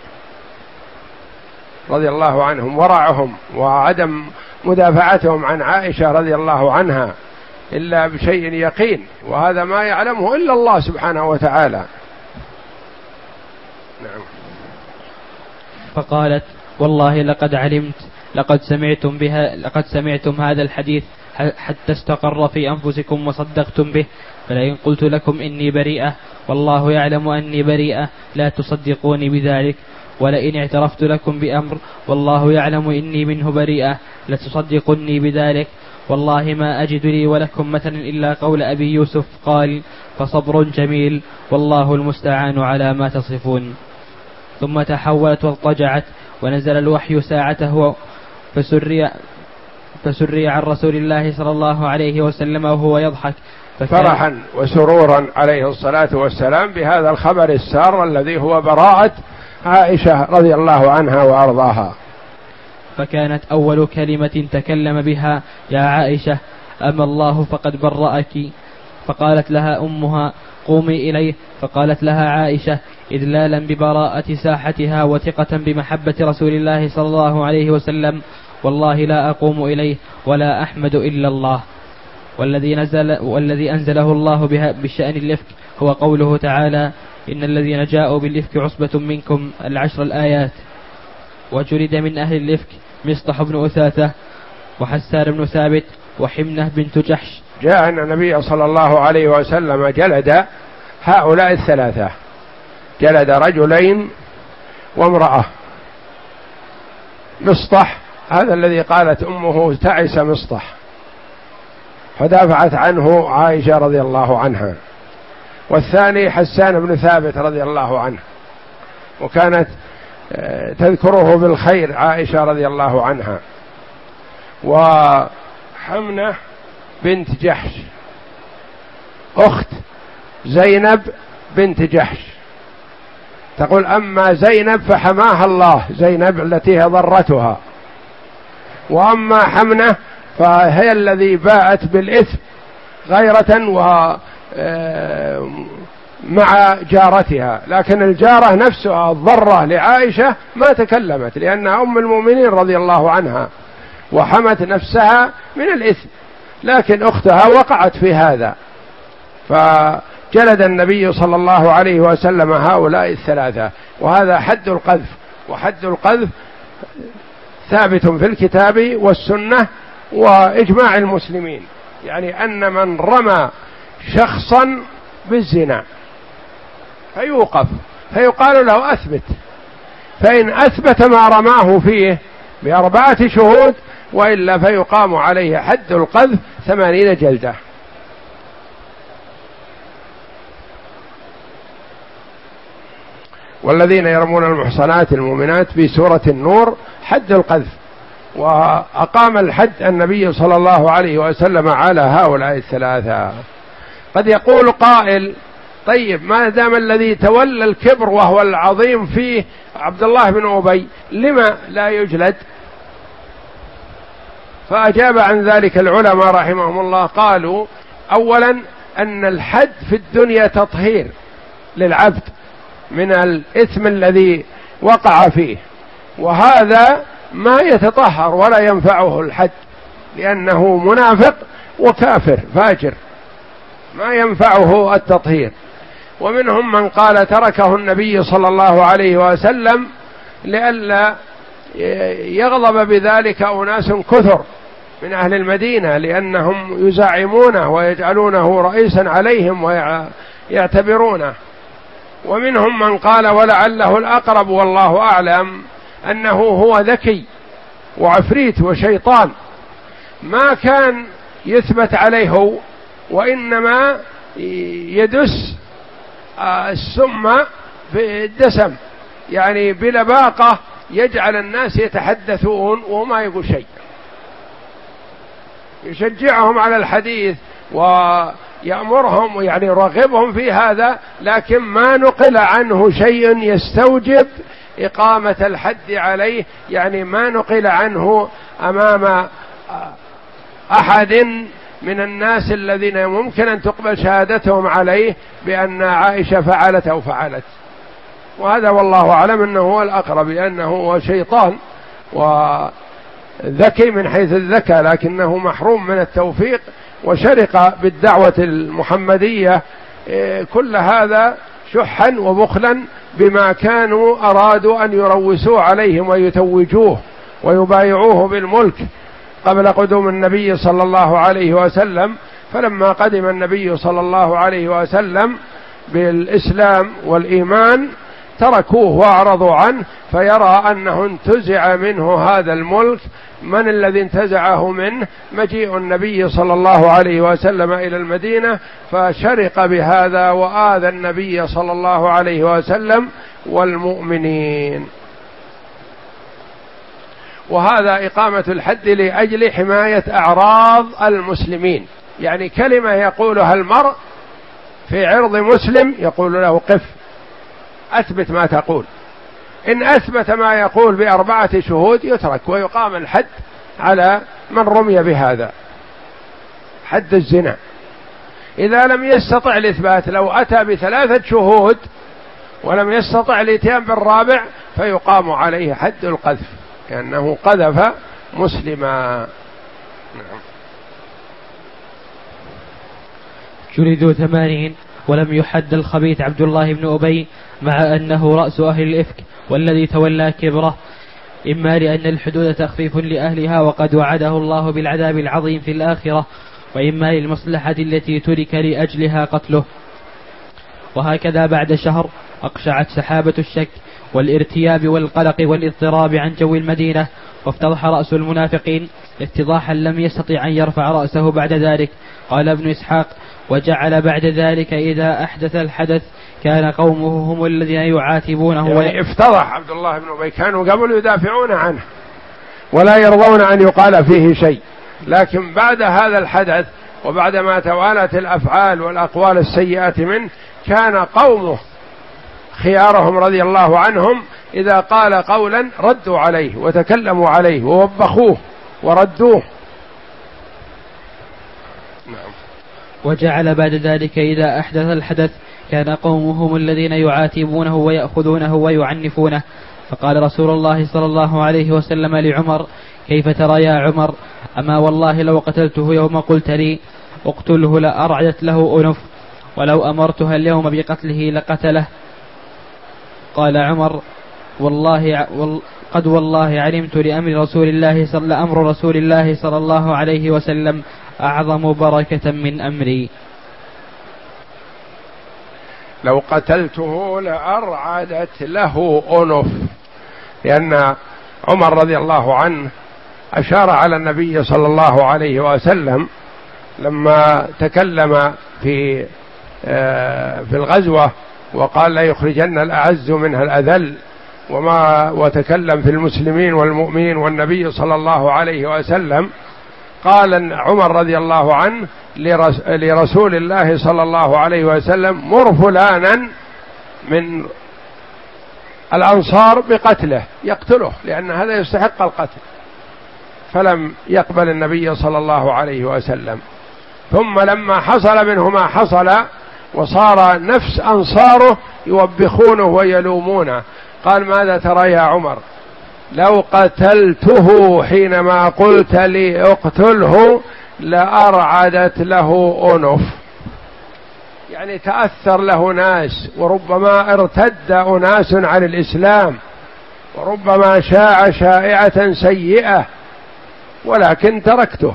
رضي الله عنهم ورعهم وعدم مدافعتهم عن عائشة رضي الله عنها إلا بشيء يقين، وهذا ما يعلمه إلا الله سبحانه وتعالى. نعم. فقالت والله لقد علمت لقد سمعتم بها لقد سمعتم هذا الحديث حتى استقر في أنفسكم وصدقتم به، فلئن قلت لكم إني بريئة والله يعلم أني بريئة لا تصدقوني بذلك، ولئن اعترفت لكم بأمر والله يعلم إني منه بريئة لتصدقني بذلك، والله ما أجد لي ولكم مثلا إلا قول أبي يوسف قال فصبر جميل والله المستعان على ما تصفون. ثم تحولت واضطجعت ونزل الوحي ساعته فسري, فسري عن رسول الله صلى الله عليه وسلم وهو يضحك فرحا وسرورا عليه الصلاة والسلام بهذا الخبر السار الذي هو براءة عائشة رضي الله عنها وأرضاها. فكانت أول كلمة تكلم بها يا عائشة أما الله فقد برأك، فقالت لها أمها قومي إليه، فقالت لها عائشة إذلالا ببراءة ساحتها وثقة بمحبة رسول الله صلى الله عليه وسلم والله لا أقوم إليه ولا أحمد إلا الله. والذي, نزل والذي أنزله الله بها بشأن الإفك هو قوله تعالى إن الذين جاءوا بالإفك عصبة منكم العشر الآيات. وجلد من أهل الإفك مصطح بن أثاثة وحسان بن ثابت وحمنة بنت جحش. جاء أن النبي صلى الله عليه وسلم جلد هؤلاء الثلاثة، جلد رجلين وامرأة. مصطح هذا الذي قالت أمه تعس مصطح فدافعت عنه عائشة رضي الله عنها، والثاني حسان بن ثابت رضي الله عنه وكانت تذكره بالخير عائشة رضي الله عنها، وحمنة بنت جحش أخت زينب بنت جحش، تقول أما زينب فحماها الله، زينب التي هي ضرتها، وأما حمنة فهي الذي باءت بالإثم غيرة و مع جارتها، لكن الجارة نفسها الضرة لعائشة ما تكلمت لأنها أم المؤمنين رضي الله عنها وحمت نفسها من الإثم، لكن أختها وقعت في هذا، فجلد النبي صلى الله عليه وسلم هؤلاء الثلاثة. وهذا حد القذف، وحد القذف ثابت في الكتاب والسنة وإجماع المسلمين، يعني أن من رمى شخصا بالزنا فيوقف فيقال له أثبت، فإن أثبت ما رماه فيه بأربعة شهود وإلا فيقام عليه حد القذف ثمانين جلدة. والذين يرمون المحصنات المؤمنات في سورة النور حد القذف، وأقام الحد النبي صلى الله عليه وسلم على هؤلاء الثلاثة. قد يقول قائل طيب ما دام الذي تولى الكبر وهو العظيم فيه عبد الله بن أبي لما لا يجلد؟ فأجاب عن ذلك العلماء رحمهم الله، قالوا أولا أن الحد في الدنيا تطهير للعبد من الإثم الذي وقع فيه، وهذا ما يتطهر ولا ينفعه الحد لأنه منافق وكافر فاجر ما ينفعه التطهير. ومنهم من قال تركه النبي صلى الله عليه وسلم لئلا يغضب بذلك أناس كثر من أهل المدينة لأنهم يزعمونه ويجعلونه رئيسا عليهم ويعتبرونه. ومنهم من قال ولعله الأقرب والله أعلم أنه هو ذكي وعفريت وشيطان ما كان يثبت عليه، وإنما يدس السم بالدسم يعني بلباقة يجعل الناس يتحدثون وما يقول شيء. يشجعهم على الحديث ويأمرهم يعني يرغبهم في هذا، لكن ما نقل عنه شيء يستوجب إقامة الحد عليه، يعني ما نقل عنه أمام أحد من الناس الذين ممكن أن تقبل شهادتهم عليه بأن عائشة فعلت أو فعلت. وهذا والله أعلم أنه هو الأقرب، لأنه هو شيطان وذكي من حيث الذكاء، لكنه محروم من التوفيق وشرق بالدعوة المحمدية كل هذا شحا وبخلا بما كانوا أرادوا أن يروسوه عليهم ويتوجوه ويبايعوه بالملك قبل قدوم النبي صلى الله عليه وسلم. فلما قدم النبي صلى الله عليه وسلم بالإسلام والإيمان تركوه وأعرضوا عنه، فيرى أنه انتزع منه هذا الملك. من الذي انتزعه منه؟ مجيء النبي صلى الله عليه وسلم إلى المدينة، فشرق بهذا وآذى النبي صلى الله عليه وسلم والمؤمنين. وهذا إقامة الحد لأجل حماية أعراض المسلمين، يعني كلمة يقولها المرء في عرض مسلم يقول له قف، أثبت ما تقول. إن أثبت ما يقول بأربعة شهود يترك ويقام الحد على من رمي بهذا، حد الزنا. إذا لم يستطع الإثبات، لو أتى بثلاثة شهود ولم يستطع الإتيان بالرابع فيقام عليه حد القذف، كأنه قذف مسلما. نعم. جلدوا ثمانين ولم يحد الخبيث عبد الله بن أبي، مع أنه رأس أهل الإفك والذي تولى كبره، إما لأن الحدود تخفيف لأهلها وقد وعده الله بالعذاب العظيم في الآخرة، وإما للمصلحة التي ترك لأجلها قتله. وهكذا بعد شهر أقشعت سحابة الشك والارتياب والقلق والاضطراب عن جو المدينة، وافتضح رأس المنافقين افتضاحا لم يستطع أن يرفع رأسه بعد ذلك. قال ابن إسحاق: وجعل بعد ذلك إذا أحدث الحدث كان قومه هم الذين يعاتبونه. يعني افتضح عبد الله بن أبي، كانوا قبل يدافعون عنه ولا يرضون أن يقال فيه شيء، لكن بعد هذا الحدث وبعدما توالت الأفعال والأقوال السيئة منه كان قومه خيارهم رضي الله عنهم إذا قال قولا ردوا عليه وتكلموا عليه ووبخوه وردوه. نعم. وجعل بعد ذلك إذا أحدث الحدث كان قومهم الذين يعاتبونه ويأخذونه ويعنفونه. فقال رسول الله صلى الله عليه وسلم لعمر: كيف ترى يا عمر؟ أما والله لو قتلته يوم قلت لي اقتله لأرعدت له أنف، ولو أمرتها اليوم بقتله لقتله. قال عمر: والله قد والله علمت لأمر رسول الله صلى أمر رسول الله صلى الله عليه وسلم أعظم بركة من أمري. لو قتلته لأرعدت له أنف، لأن عمر رضي الله عنه أشار على النبي صلى الله عليه وسلم لما تكلم في في الغزوة وقال: لا يخرجن الأعز منها الأذل، وما وتكلم في المسلمين والمؤمنين والنبي صلى الله عليه وسلم. قال عمر رضي الله عنه لرسول الله صلى الله عليه وسلم: مر فلانا من الأنصار بقتله، يقتله لأن هذا يستحق القتل. فلم يقبل النبي صلى الله عليه وسلم. ثم لما حصل منه ما حصل وصار نفس أنصاره يوبخونه ويلومونه، قال: ماذا ترى يا عمر؟ لو قتلته حينما قلت لي اقتله لأرعدت له أنف، يعني تأثر له ناس، وربما ارتد أناس عن الإسلام، وربما شاع شائعة سيئة، ولكن تركته.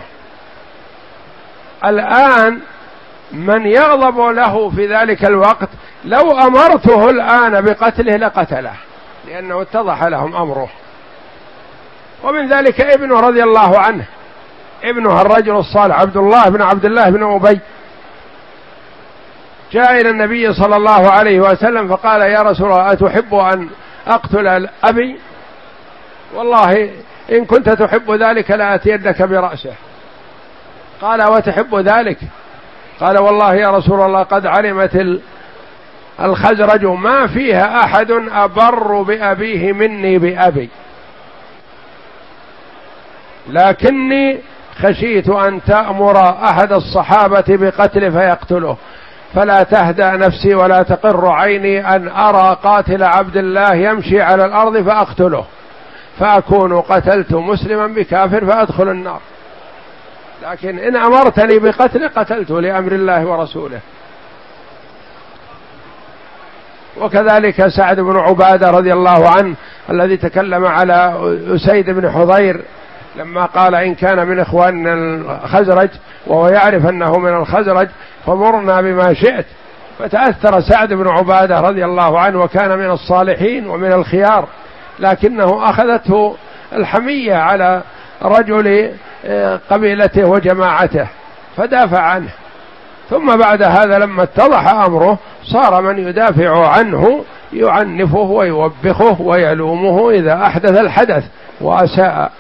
الآن من يغضب له في ذلك الوقت لو أمرته الآن بقتله لقتله، لأنه اتضح لهم أمره. ومن ذلك ابنه رضي الله عنه، ابنه الرجل الصالح عبد الله بن عبد الله بن أبي، جاء إلى النبي صلى الله عليه وسلم فقال: يا رسول الله، أتحب أن أقتل أبي؟ والله إن كنت تحب ذلك لأتينك برأسه. قال وتحب ذلك؟ قال والله يا رسول الله قد علمت الخزرج ما فيها أحد أبر بأبيه مني بأبي، لكني خشيت أن تأمر أحد الصحابة بقتله فيقتله، فلا تهدأ نفسي ولا تقر عيني أن أرى قاتل عبد الله يمشي على الأرض فأقتله، فأكون قتلت مسلما بكافر فأدخل النار، لكن إن أمرتني بقتله قتلته لأمر الله ورسوله. وكذلك سعد بن عبادة رضي الله عنه الذي تكلم على أسيد بن حضير لما قال إن كان من إخواننا الخزرج وهو يعرف أنه من الخزرج فمرنا بما شئت، فتأثر سعد بن عبادة رضي الله عنه وكان من الصالحين ومن الخيار، لكنه أخذته الحمية على رجل قبيلته وجماعته فدافع عنه، ثم بعد هذا لما اتضح أمره صار من يدافع عنه يعنفه ويوبخه ويلومه إذا أحدث الحدث وأساء.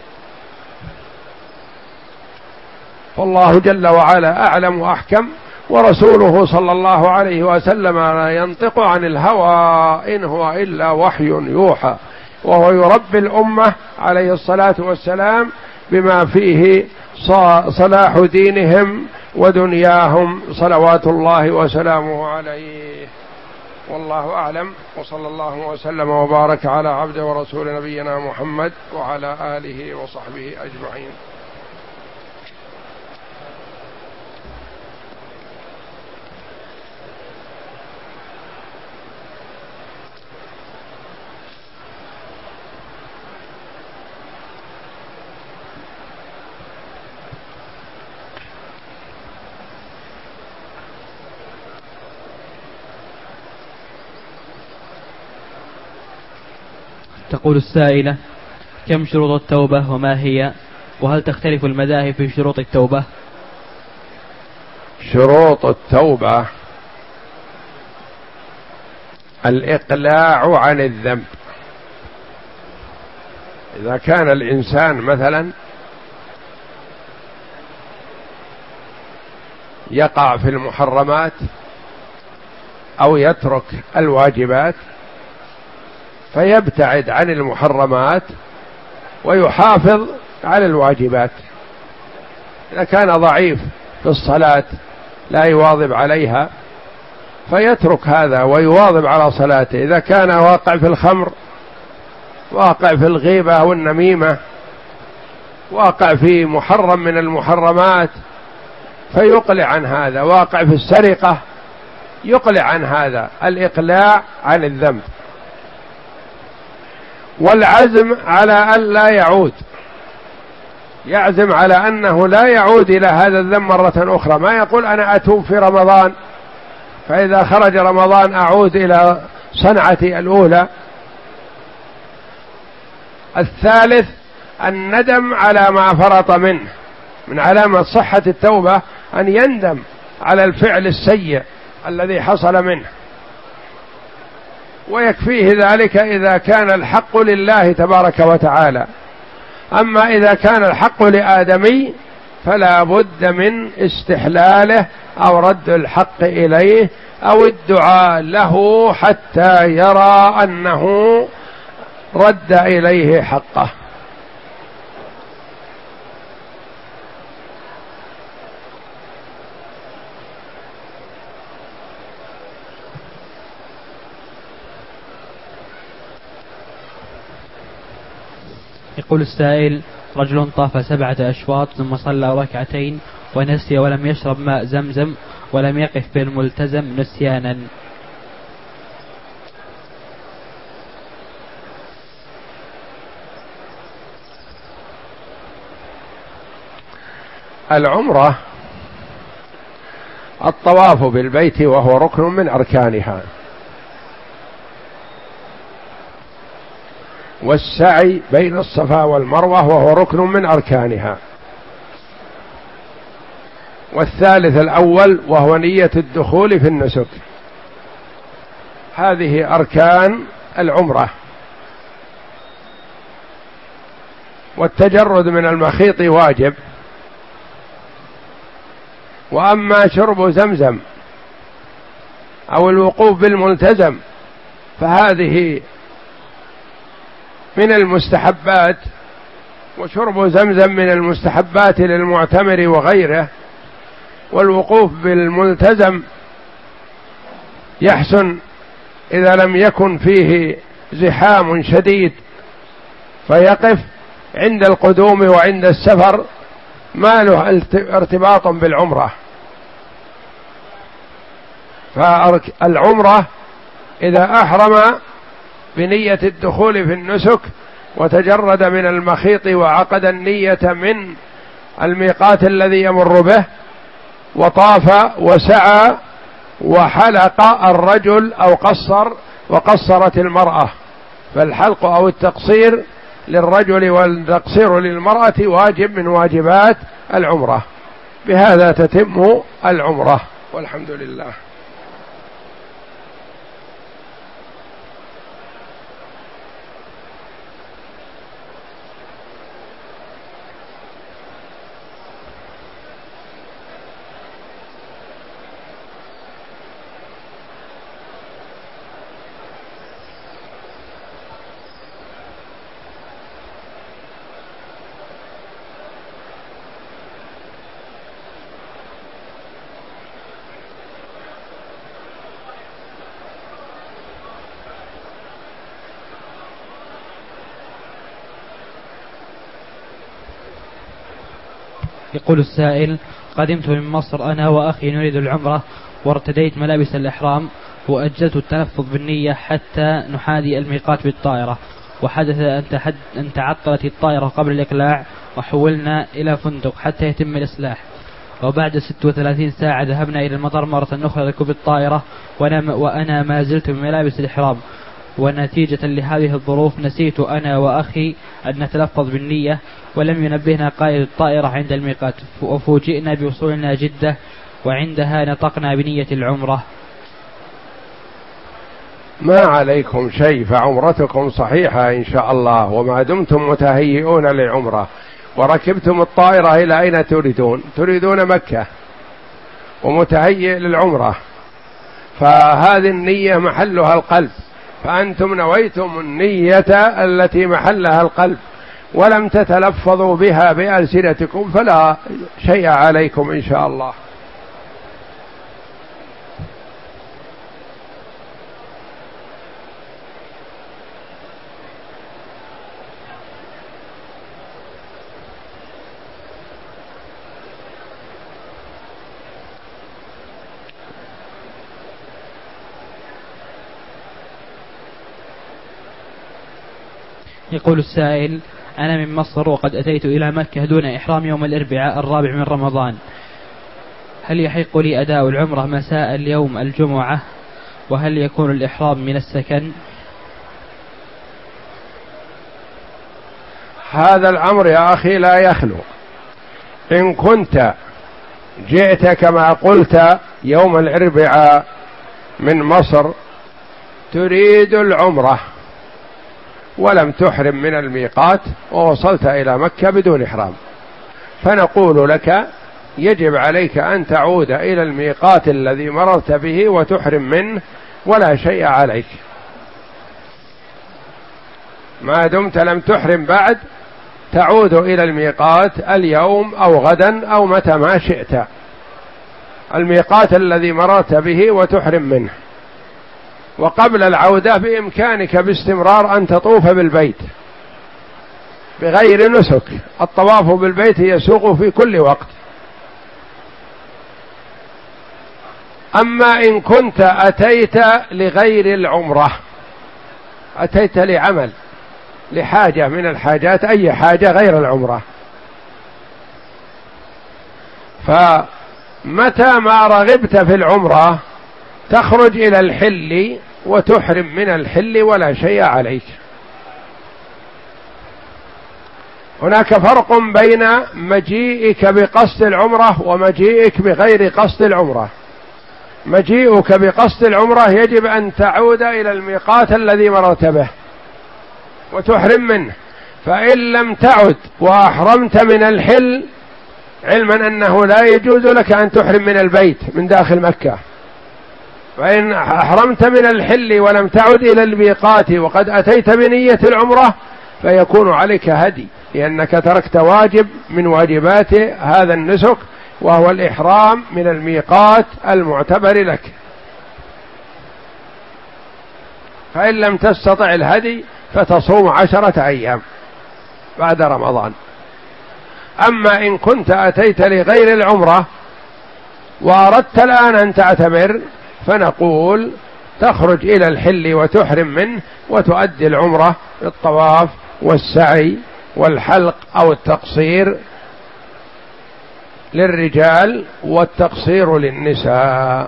فالله جل وعلا أعلم وأحكم، ورسوله صلى الله عليه وسلم لا ينطق عن الهوى إن هو إلا وحي يوحى، وهو يربي الأمة عليه الصلاة والسلام بما فيه صلاح دينهم ودنياهم صلوات الله وسلامه عليه. والله أعلم، وصلى الله وسلم وبارك على عبده ورسول نبينا محمد وعلى آله وصحبه أجمعين. تقول السائلة: كم شروط التوبة وما هي؟ وهل تختلف المذاهب في شروط التوبة؟ شروط التوبة الإقلاع عن الذنب. إذا كان الإنسان مثلا يقع في المحرمات أو يترك الواجبات فيبتعد عن المحرمات ويحافظ على الواجبات. إذا كان ضعيف في الصلاة لا يواظب عليها فيترك هذا ويواظب على صلاته. إذا كان واقع في الخمر، واقع في الغيبة والنميمة، واقع في محرم من المحرمات فيقلع عن هذا، واقع في السرقة يقلع عن هذا، الإقلاع عن الذنب. والعزم على أن لا يعود، يعزم على أنه لا يعود إلى هذا الذنب مرة أخرى، ما يقول أنا أتوب في رمضان فإذا خرج رمضان أعود إلى صنعتي الأولى. الثالث الندم على ما فرط منه، من علامة صحة التوبة أن يندم على الفعل السيء الذي حصل منه، ويكفيه ذلك إذا كان الحق لله تبارك وتعالى. أما إذا كان الحق لآدمي فلا بد من استحلاله أو رد الحق إليه أو الدعاء له حتى يرى أنه رد إليه حقه. يقول السائل: رجل طاف سبعة أشواط ثم صلى ركعتين ونسي ولم يشرب ماء زمزم ولم يقف بالملتزم نسيانا. العمرة الطواف بالبيت وهو ركن من أركانها، والسعي بين الصفا والمروة وهو ركن من أركانها، والثالث الأول وهو نية الدخول في النسك. هذه أركان العمرة. والتجرد من المخيط واجب، وأما شرب زمزم أو الوقوف بالملتزم فهذه من المستحبات، وشرب زمزم من المستحبات للمعتمر وغيره، والوقوف بالملتزم يحسن إذا لم يكن فيه زحام شديد فيقف عند القدوم وعند السفر، ما له ارتباط بالعمرة. فالعمرة إذا أحرم بنية الدخول في النسك وتجرد من المخيط وعقد النية من الميقات الذي يمر به وطاف وسعى وحلق الرجل أو قصر وقصرت المرأة، فالحلق أو التقصير للرجل والتقصير للمرأة واجب من واجبات العمرة، بهذا تتم العمرة والحمد لله. يقول السائل: قدمت من مصر أنا وأخي نريد العمرة، وارتديت ملابس الإحرام وأجلت التلفظ بالنية حتى نحاذي الميقات بالطائرة، وحدث أن تعطلت الطائرة قبل الإقلاع وحولنا إلى فندق حتى يتم الإصلاح، وبعد ست وثلاثين ساعة ذهبنا إلى المطار مرة أخرى لركوب الطائرة وأنا ما زلت بملابس الإحرام، ونتيجة لهذه الظروف نسيت أنا وأخي أن نتلفظ بالنية، ولم ينبهنا قائد الطائرة عند الميقات، وفوجئنا بوصولنا جدة وعندها نطقنا بنية العمرة. ما عليكم شيء، فعمرتكم صحيحة إن شاء الله، وما دمتم متهيئون للعمرة وركبتم الطائرة إلى أين تريدون؟ تريدون مكة ومتهيئ للعمرة، فهذه النية محلها القلب، فأنتم نويتم النية التي محلها القلب ولم تتلفظوا بها بألسنتكم، فلا شيء عليكم إن شاء الله. يقول السائل: أنا من مصر وقد أتيت إلى مكة دون إحرام يوم الأربعاء الرابع من رمضان، هل يحق لي أداء العمرة مساء اليوم الجمعة؟ وهل يكون الإحرام من السكن؟ هذا الأمر يا أخي لا يخلو. إن كنت جئت كما قلت يوم الأربعاء من مصر تريد العمرة ولم تحرم من الميقات ووصلت إلى مكة بدون إحرام، فنقول لك يجب عليك أن تعود إلى الميقات الذي مررت به وتحرم منه، ولا شيء عليك ما دمت لم تحرم بعد، تعود إلى الميقات اليوم أو غدا أو متى ما شئت، الميقات الذي مررت به وتحرم منه. وقبل العودة بإمكانك باستمرار أن تطوف بالبيت بغير نسك، الطواف بالبيت يسوق في كل وقت. أما إن كنت أتيت لغير العمرة، أتيت لعمل لحاجة من الحاجات، أي حاجة غير العمرة، فمتى ما رغبت في العمرة تخرج إلى الحل وتحرم من الحل ولا شيء عليك. هناك فرق بين مجيئك بقصد العمرة ومجيئك بغير قصد العمرة. مجيئك بقصد العمرة يجب أن تعود إلى الميقات الذي مررت به وتحرم منه، فإن لم تعد وأحرمت من الحل علما أنه لا يجوز لك أن تحرم من البيت من داخل مكة، فإن أحرمت من الحل ولم تعد إلى الميقات وقد أتيت بنية العمرة فيكون عليك هدي، لأنك تركت واجب من واجبات هذا النسك وهو الإحرام من الميقات المعتبر لك. فإن لم تستطع الهدي فتصوم عشرة أيام بعد رمضان. أما إن كنت أتيت لغير العمرة وأردت الآن أن تعتمر فنقول تخرج إلى الحل وتحرم منه وتؤدي العمرة بالطواف والسعي والحلق أو التقصير للرجال والتقصير للنساء.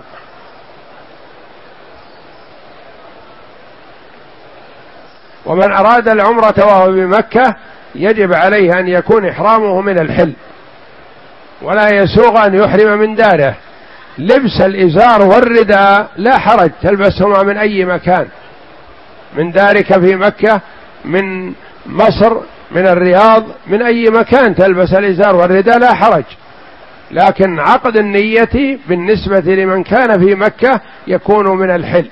ومن أراد العمرة وهو بمكة يجب عليه أن يكون إحرامه من الحل، ولا يسوغ أن يحرم من داره. لبس الإزار والرداء لا حرج، تلبسهما من أي مكان، من دارك في مكة، من مصر، من الرياض، من أي مكان تلبس الإزار والرداء لا حرج. لكن عقد النية بالنسبة لمن كان في مكة يكون من الحل،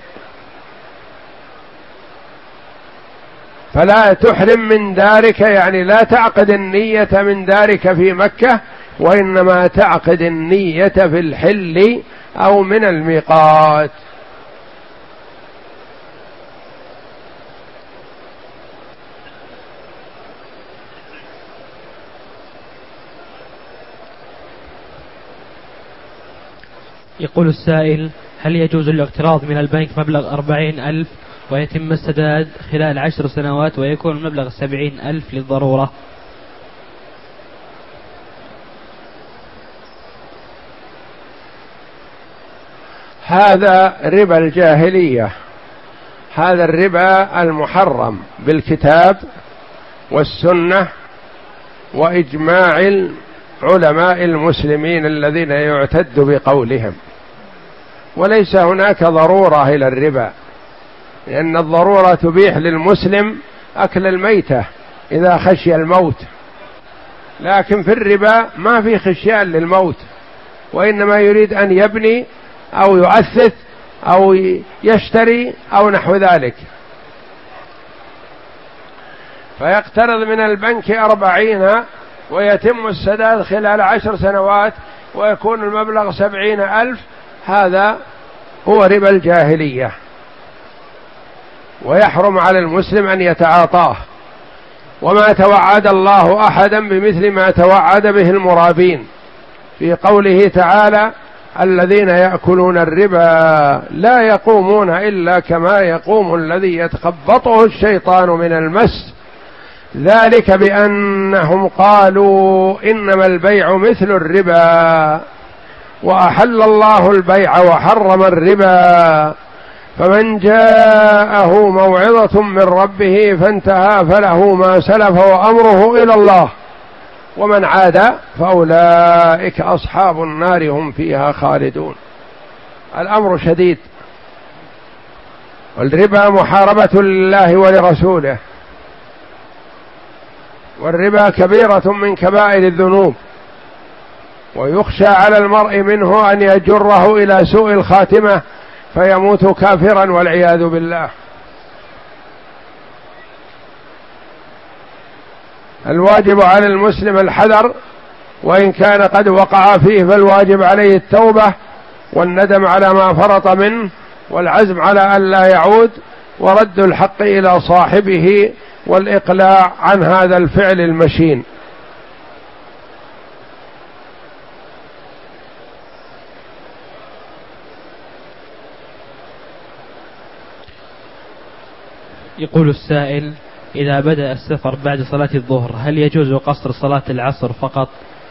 فلا تحرم من دارك، يعني لا تعقد النية من دارك في مكة، وإنما تعقد النية في الحل أو من الميقات. يقول السائل: هل يجوز الاقتراض من البنك مبلغ أربعين ألف ويتم السداد خلال عشر سنوات ويكون المبلغ سبعين ألف للضرورة؟ هذا ربا الجاهلية، هذا الربا المحرم بالكتاب والسنة وإجماع علماء المسلمين الذين يعتد بقولهم، وليس هناك ضرورة إلى الربا، لأن الضرورة تبيح للمسلم أكل الميتة إذا خشي الموت، لكن في الربا ما في خشيان للموت، وإنما يريد أن يبني أو يؤثث أو يشتري أو نحو ذلك، فيقترض من البنك أربعين ويتم السداد خلال عشر سنوات ويكون المبلغ سبعين ألف. هذا هو ربا الجاهلية، ويحرم على المسلم أن يتعاطاه. وما توعد الله أحدا بمثل ما توعد به المرابين في قوله تعالى: الذين يأكلون الربا لا يقومون إلا كما يقوم الذي يتخبطه الشيطان من المس، ذلك بأنهم قالوا إنما البيع مثل الربا وأحل الله البيع وحرم الربا، فمن جاءه موعظة من ربه فانتهى فله ما سلف وأمره إلى الله ومن عاد فأولئك أصحاب النار هم فيها خالدون. الأمر شديد، والربا محاربة لله ولرسوله، والربا كبيرة من كبائر الذنوب، ويخشى على المرء منه أن يجره إلى سوء الخاتمة فيموت كافرا والعياذ بالله. الواجب على المسلم الحذر، وإن كان قد وقع فيه فالواجب عليه التوبة والندم على ما فرط منه والعزم على أن لا يعود، ورد الحق إلى صاحبه والإقلاع عن هذا الفعل المشين. يقول السائل: إذا بدأ السفر بعد صلاة الظهر هل يجوز قصر صلاة العصر فقط؟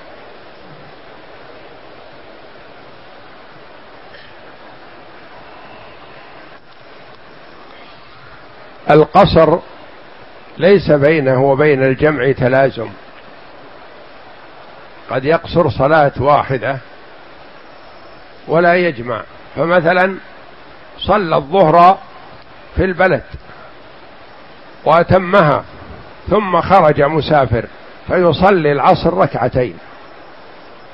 القصر ليس بينه وبين الجمع تلازم، قد يقصر صلاة واحدة ولا يجمع، فمثلا صلى الظهر في البلد وأتمها ثم خرج مسافر فيصلي العصر ركعتين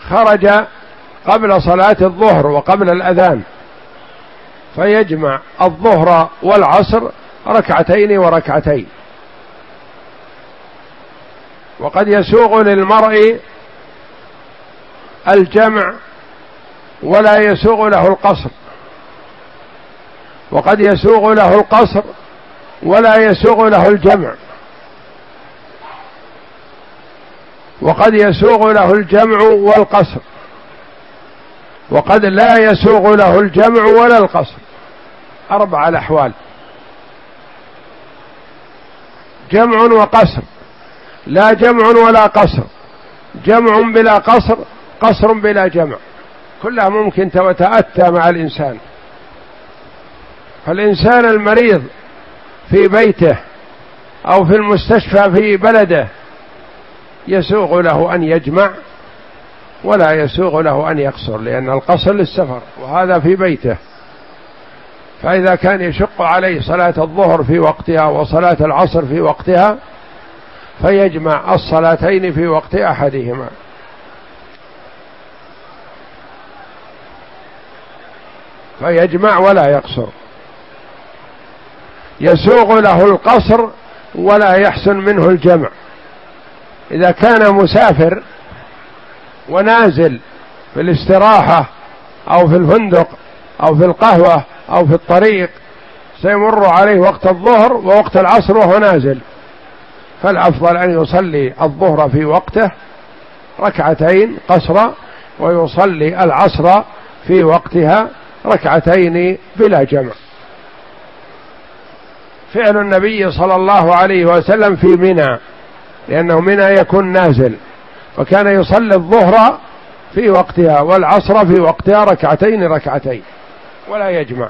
خرج قبل صلاة الظهر وقبل الأذان فيجمع الظهر والعصر ركعتين وركعتين. وقد يسوغ للمرء الجمع ولا يسوغ له القصر، وقد يسوغ له القصر ولا يسوغ له الجمع، وقد يسوغ له الجمع والقصر، وقد لا يسوغ له الجمع ولا القصر. أربع الأحوال: جمع وقصر، لا جمع ولا قصر، جمع بلا قصر، قصر بلا جمع، كلها ممكن تتأتى مع الإنسان. فالإنسان المريض في بيته أو في المستشفى في بلده يسوغ له أن يجمع ولا يسوغ له أن يقصر، لأن القصر للسفر وهذا في بيته. فإذا كان يشق عليه صلاة الظهر في وقتها وصلاة العصر في وقتها فيجمع الصلاتين في وقت أحدهما. فيجمع ولا يقصر. يسوغ له القصر ولا يحسن منه الجمع. إذا كان مسافر ونازل في الاستراحة أو في الفندق أو في القهوة أو في الطريق سيمر عليه وقت الظهر ووقت العصر وهو نازل، فالأفضل أن يصلي الظهر في وقته ركعتين قصرا، ويصلي العصر في وقتها ركعتين بلا جمع. فعل النبي صلى الله عليه وسلم في منى، لأنه منى يكون نازل، فكان يصلي الظهر في وقتها والعصر في وقتها ركعتين ركعتين ولا يجمع.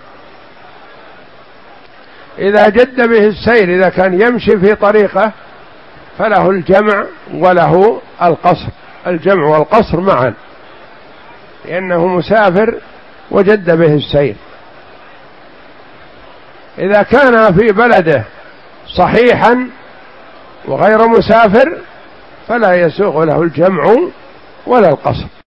إذا جد به السير، إذا كان يمشي في طريقه فله الجمع وله القصر، الجمع والقصر معا، لأنه مسافر وجد به السير. إذا كان في بلده صحيحا وغير مسافر فلا يسوغ له الجمع ولا القصر.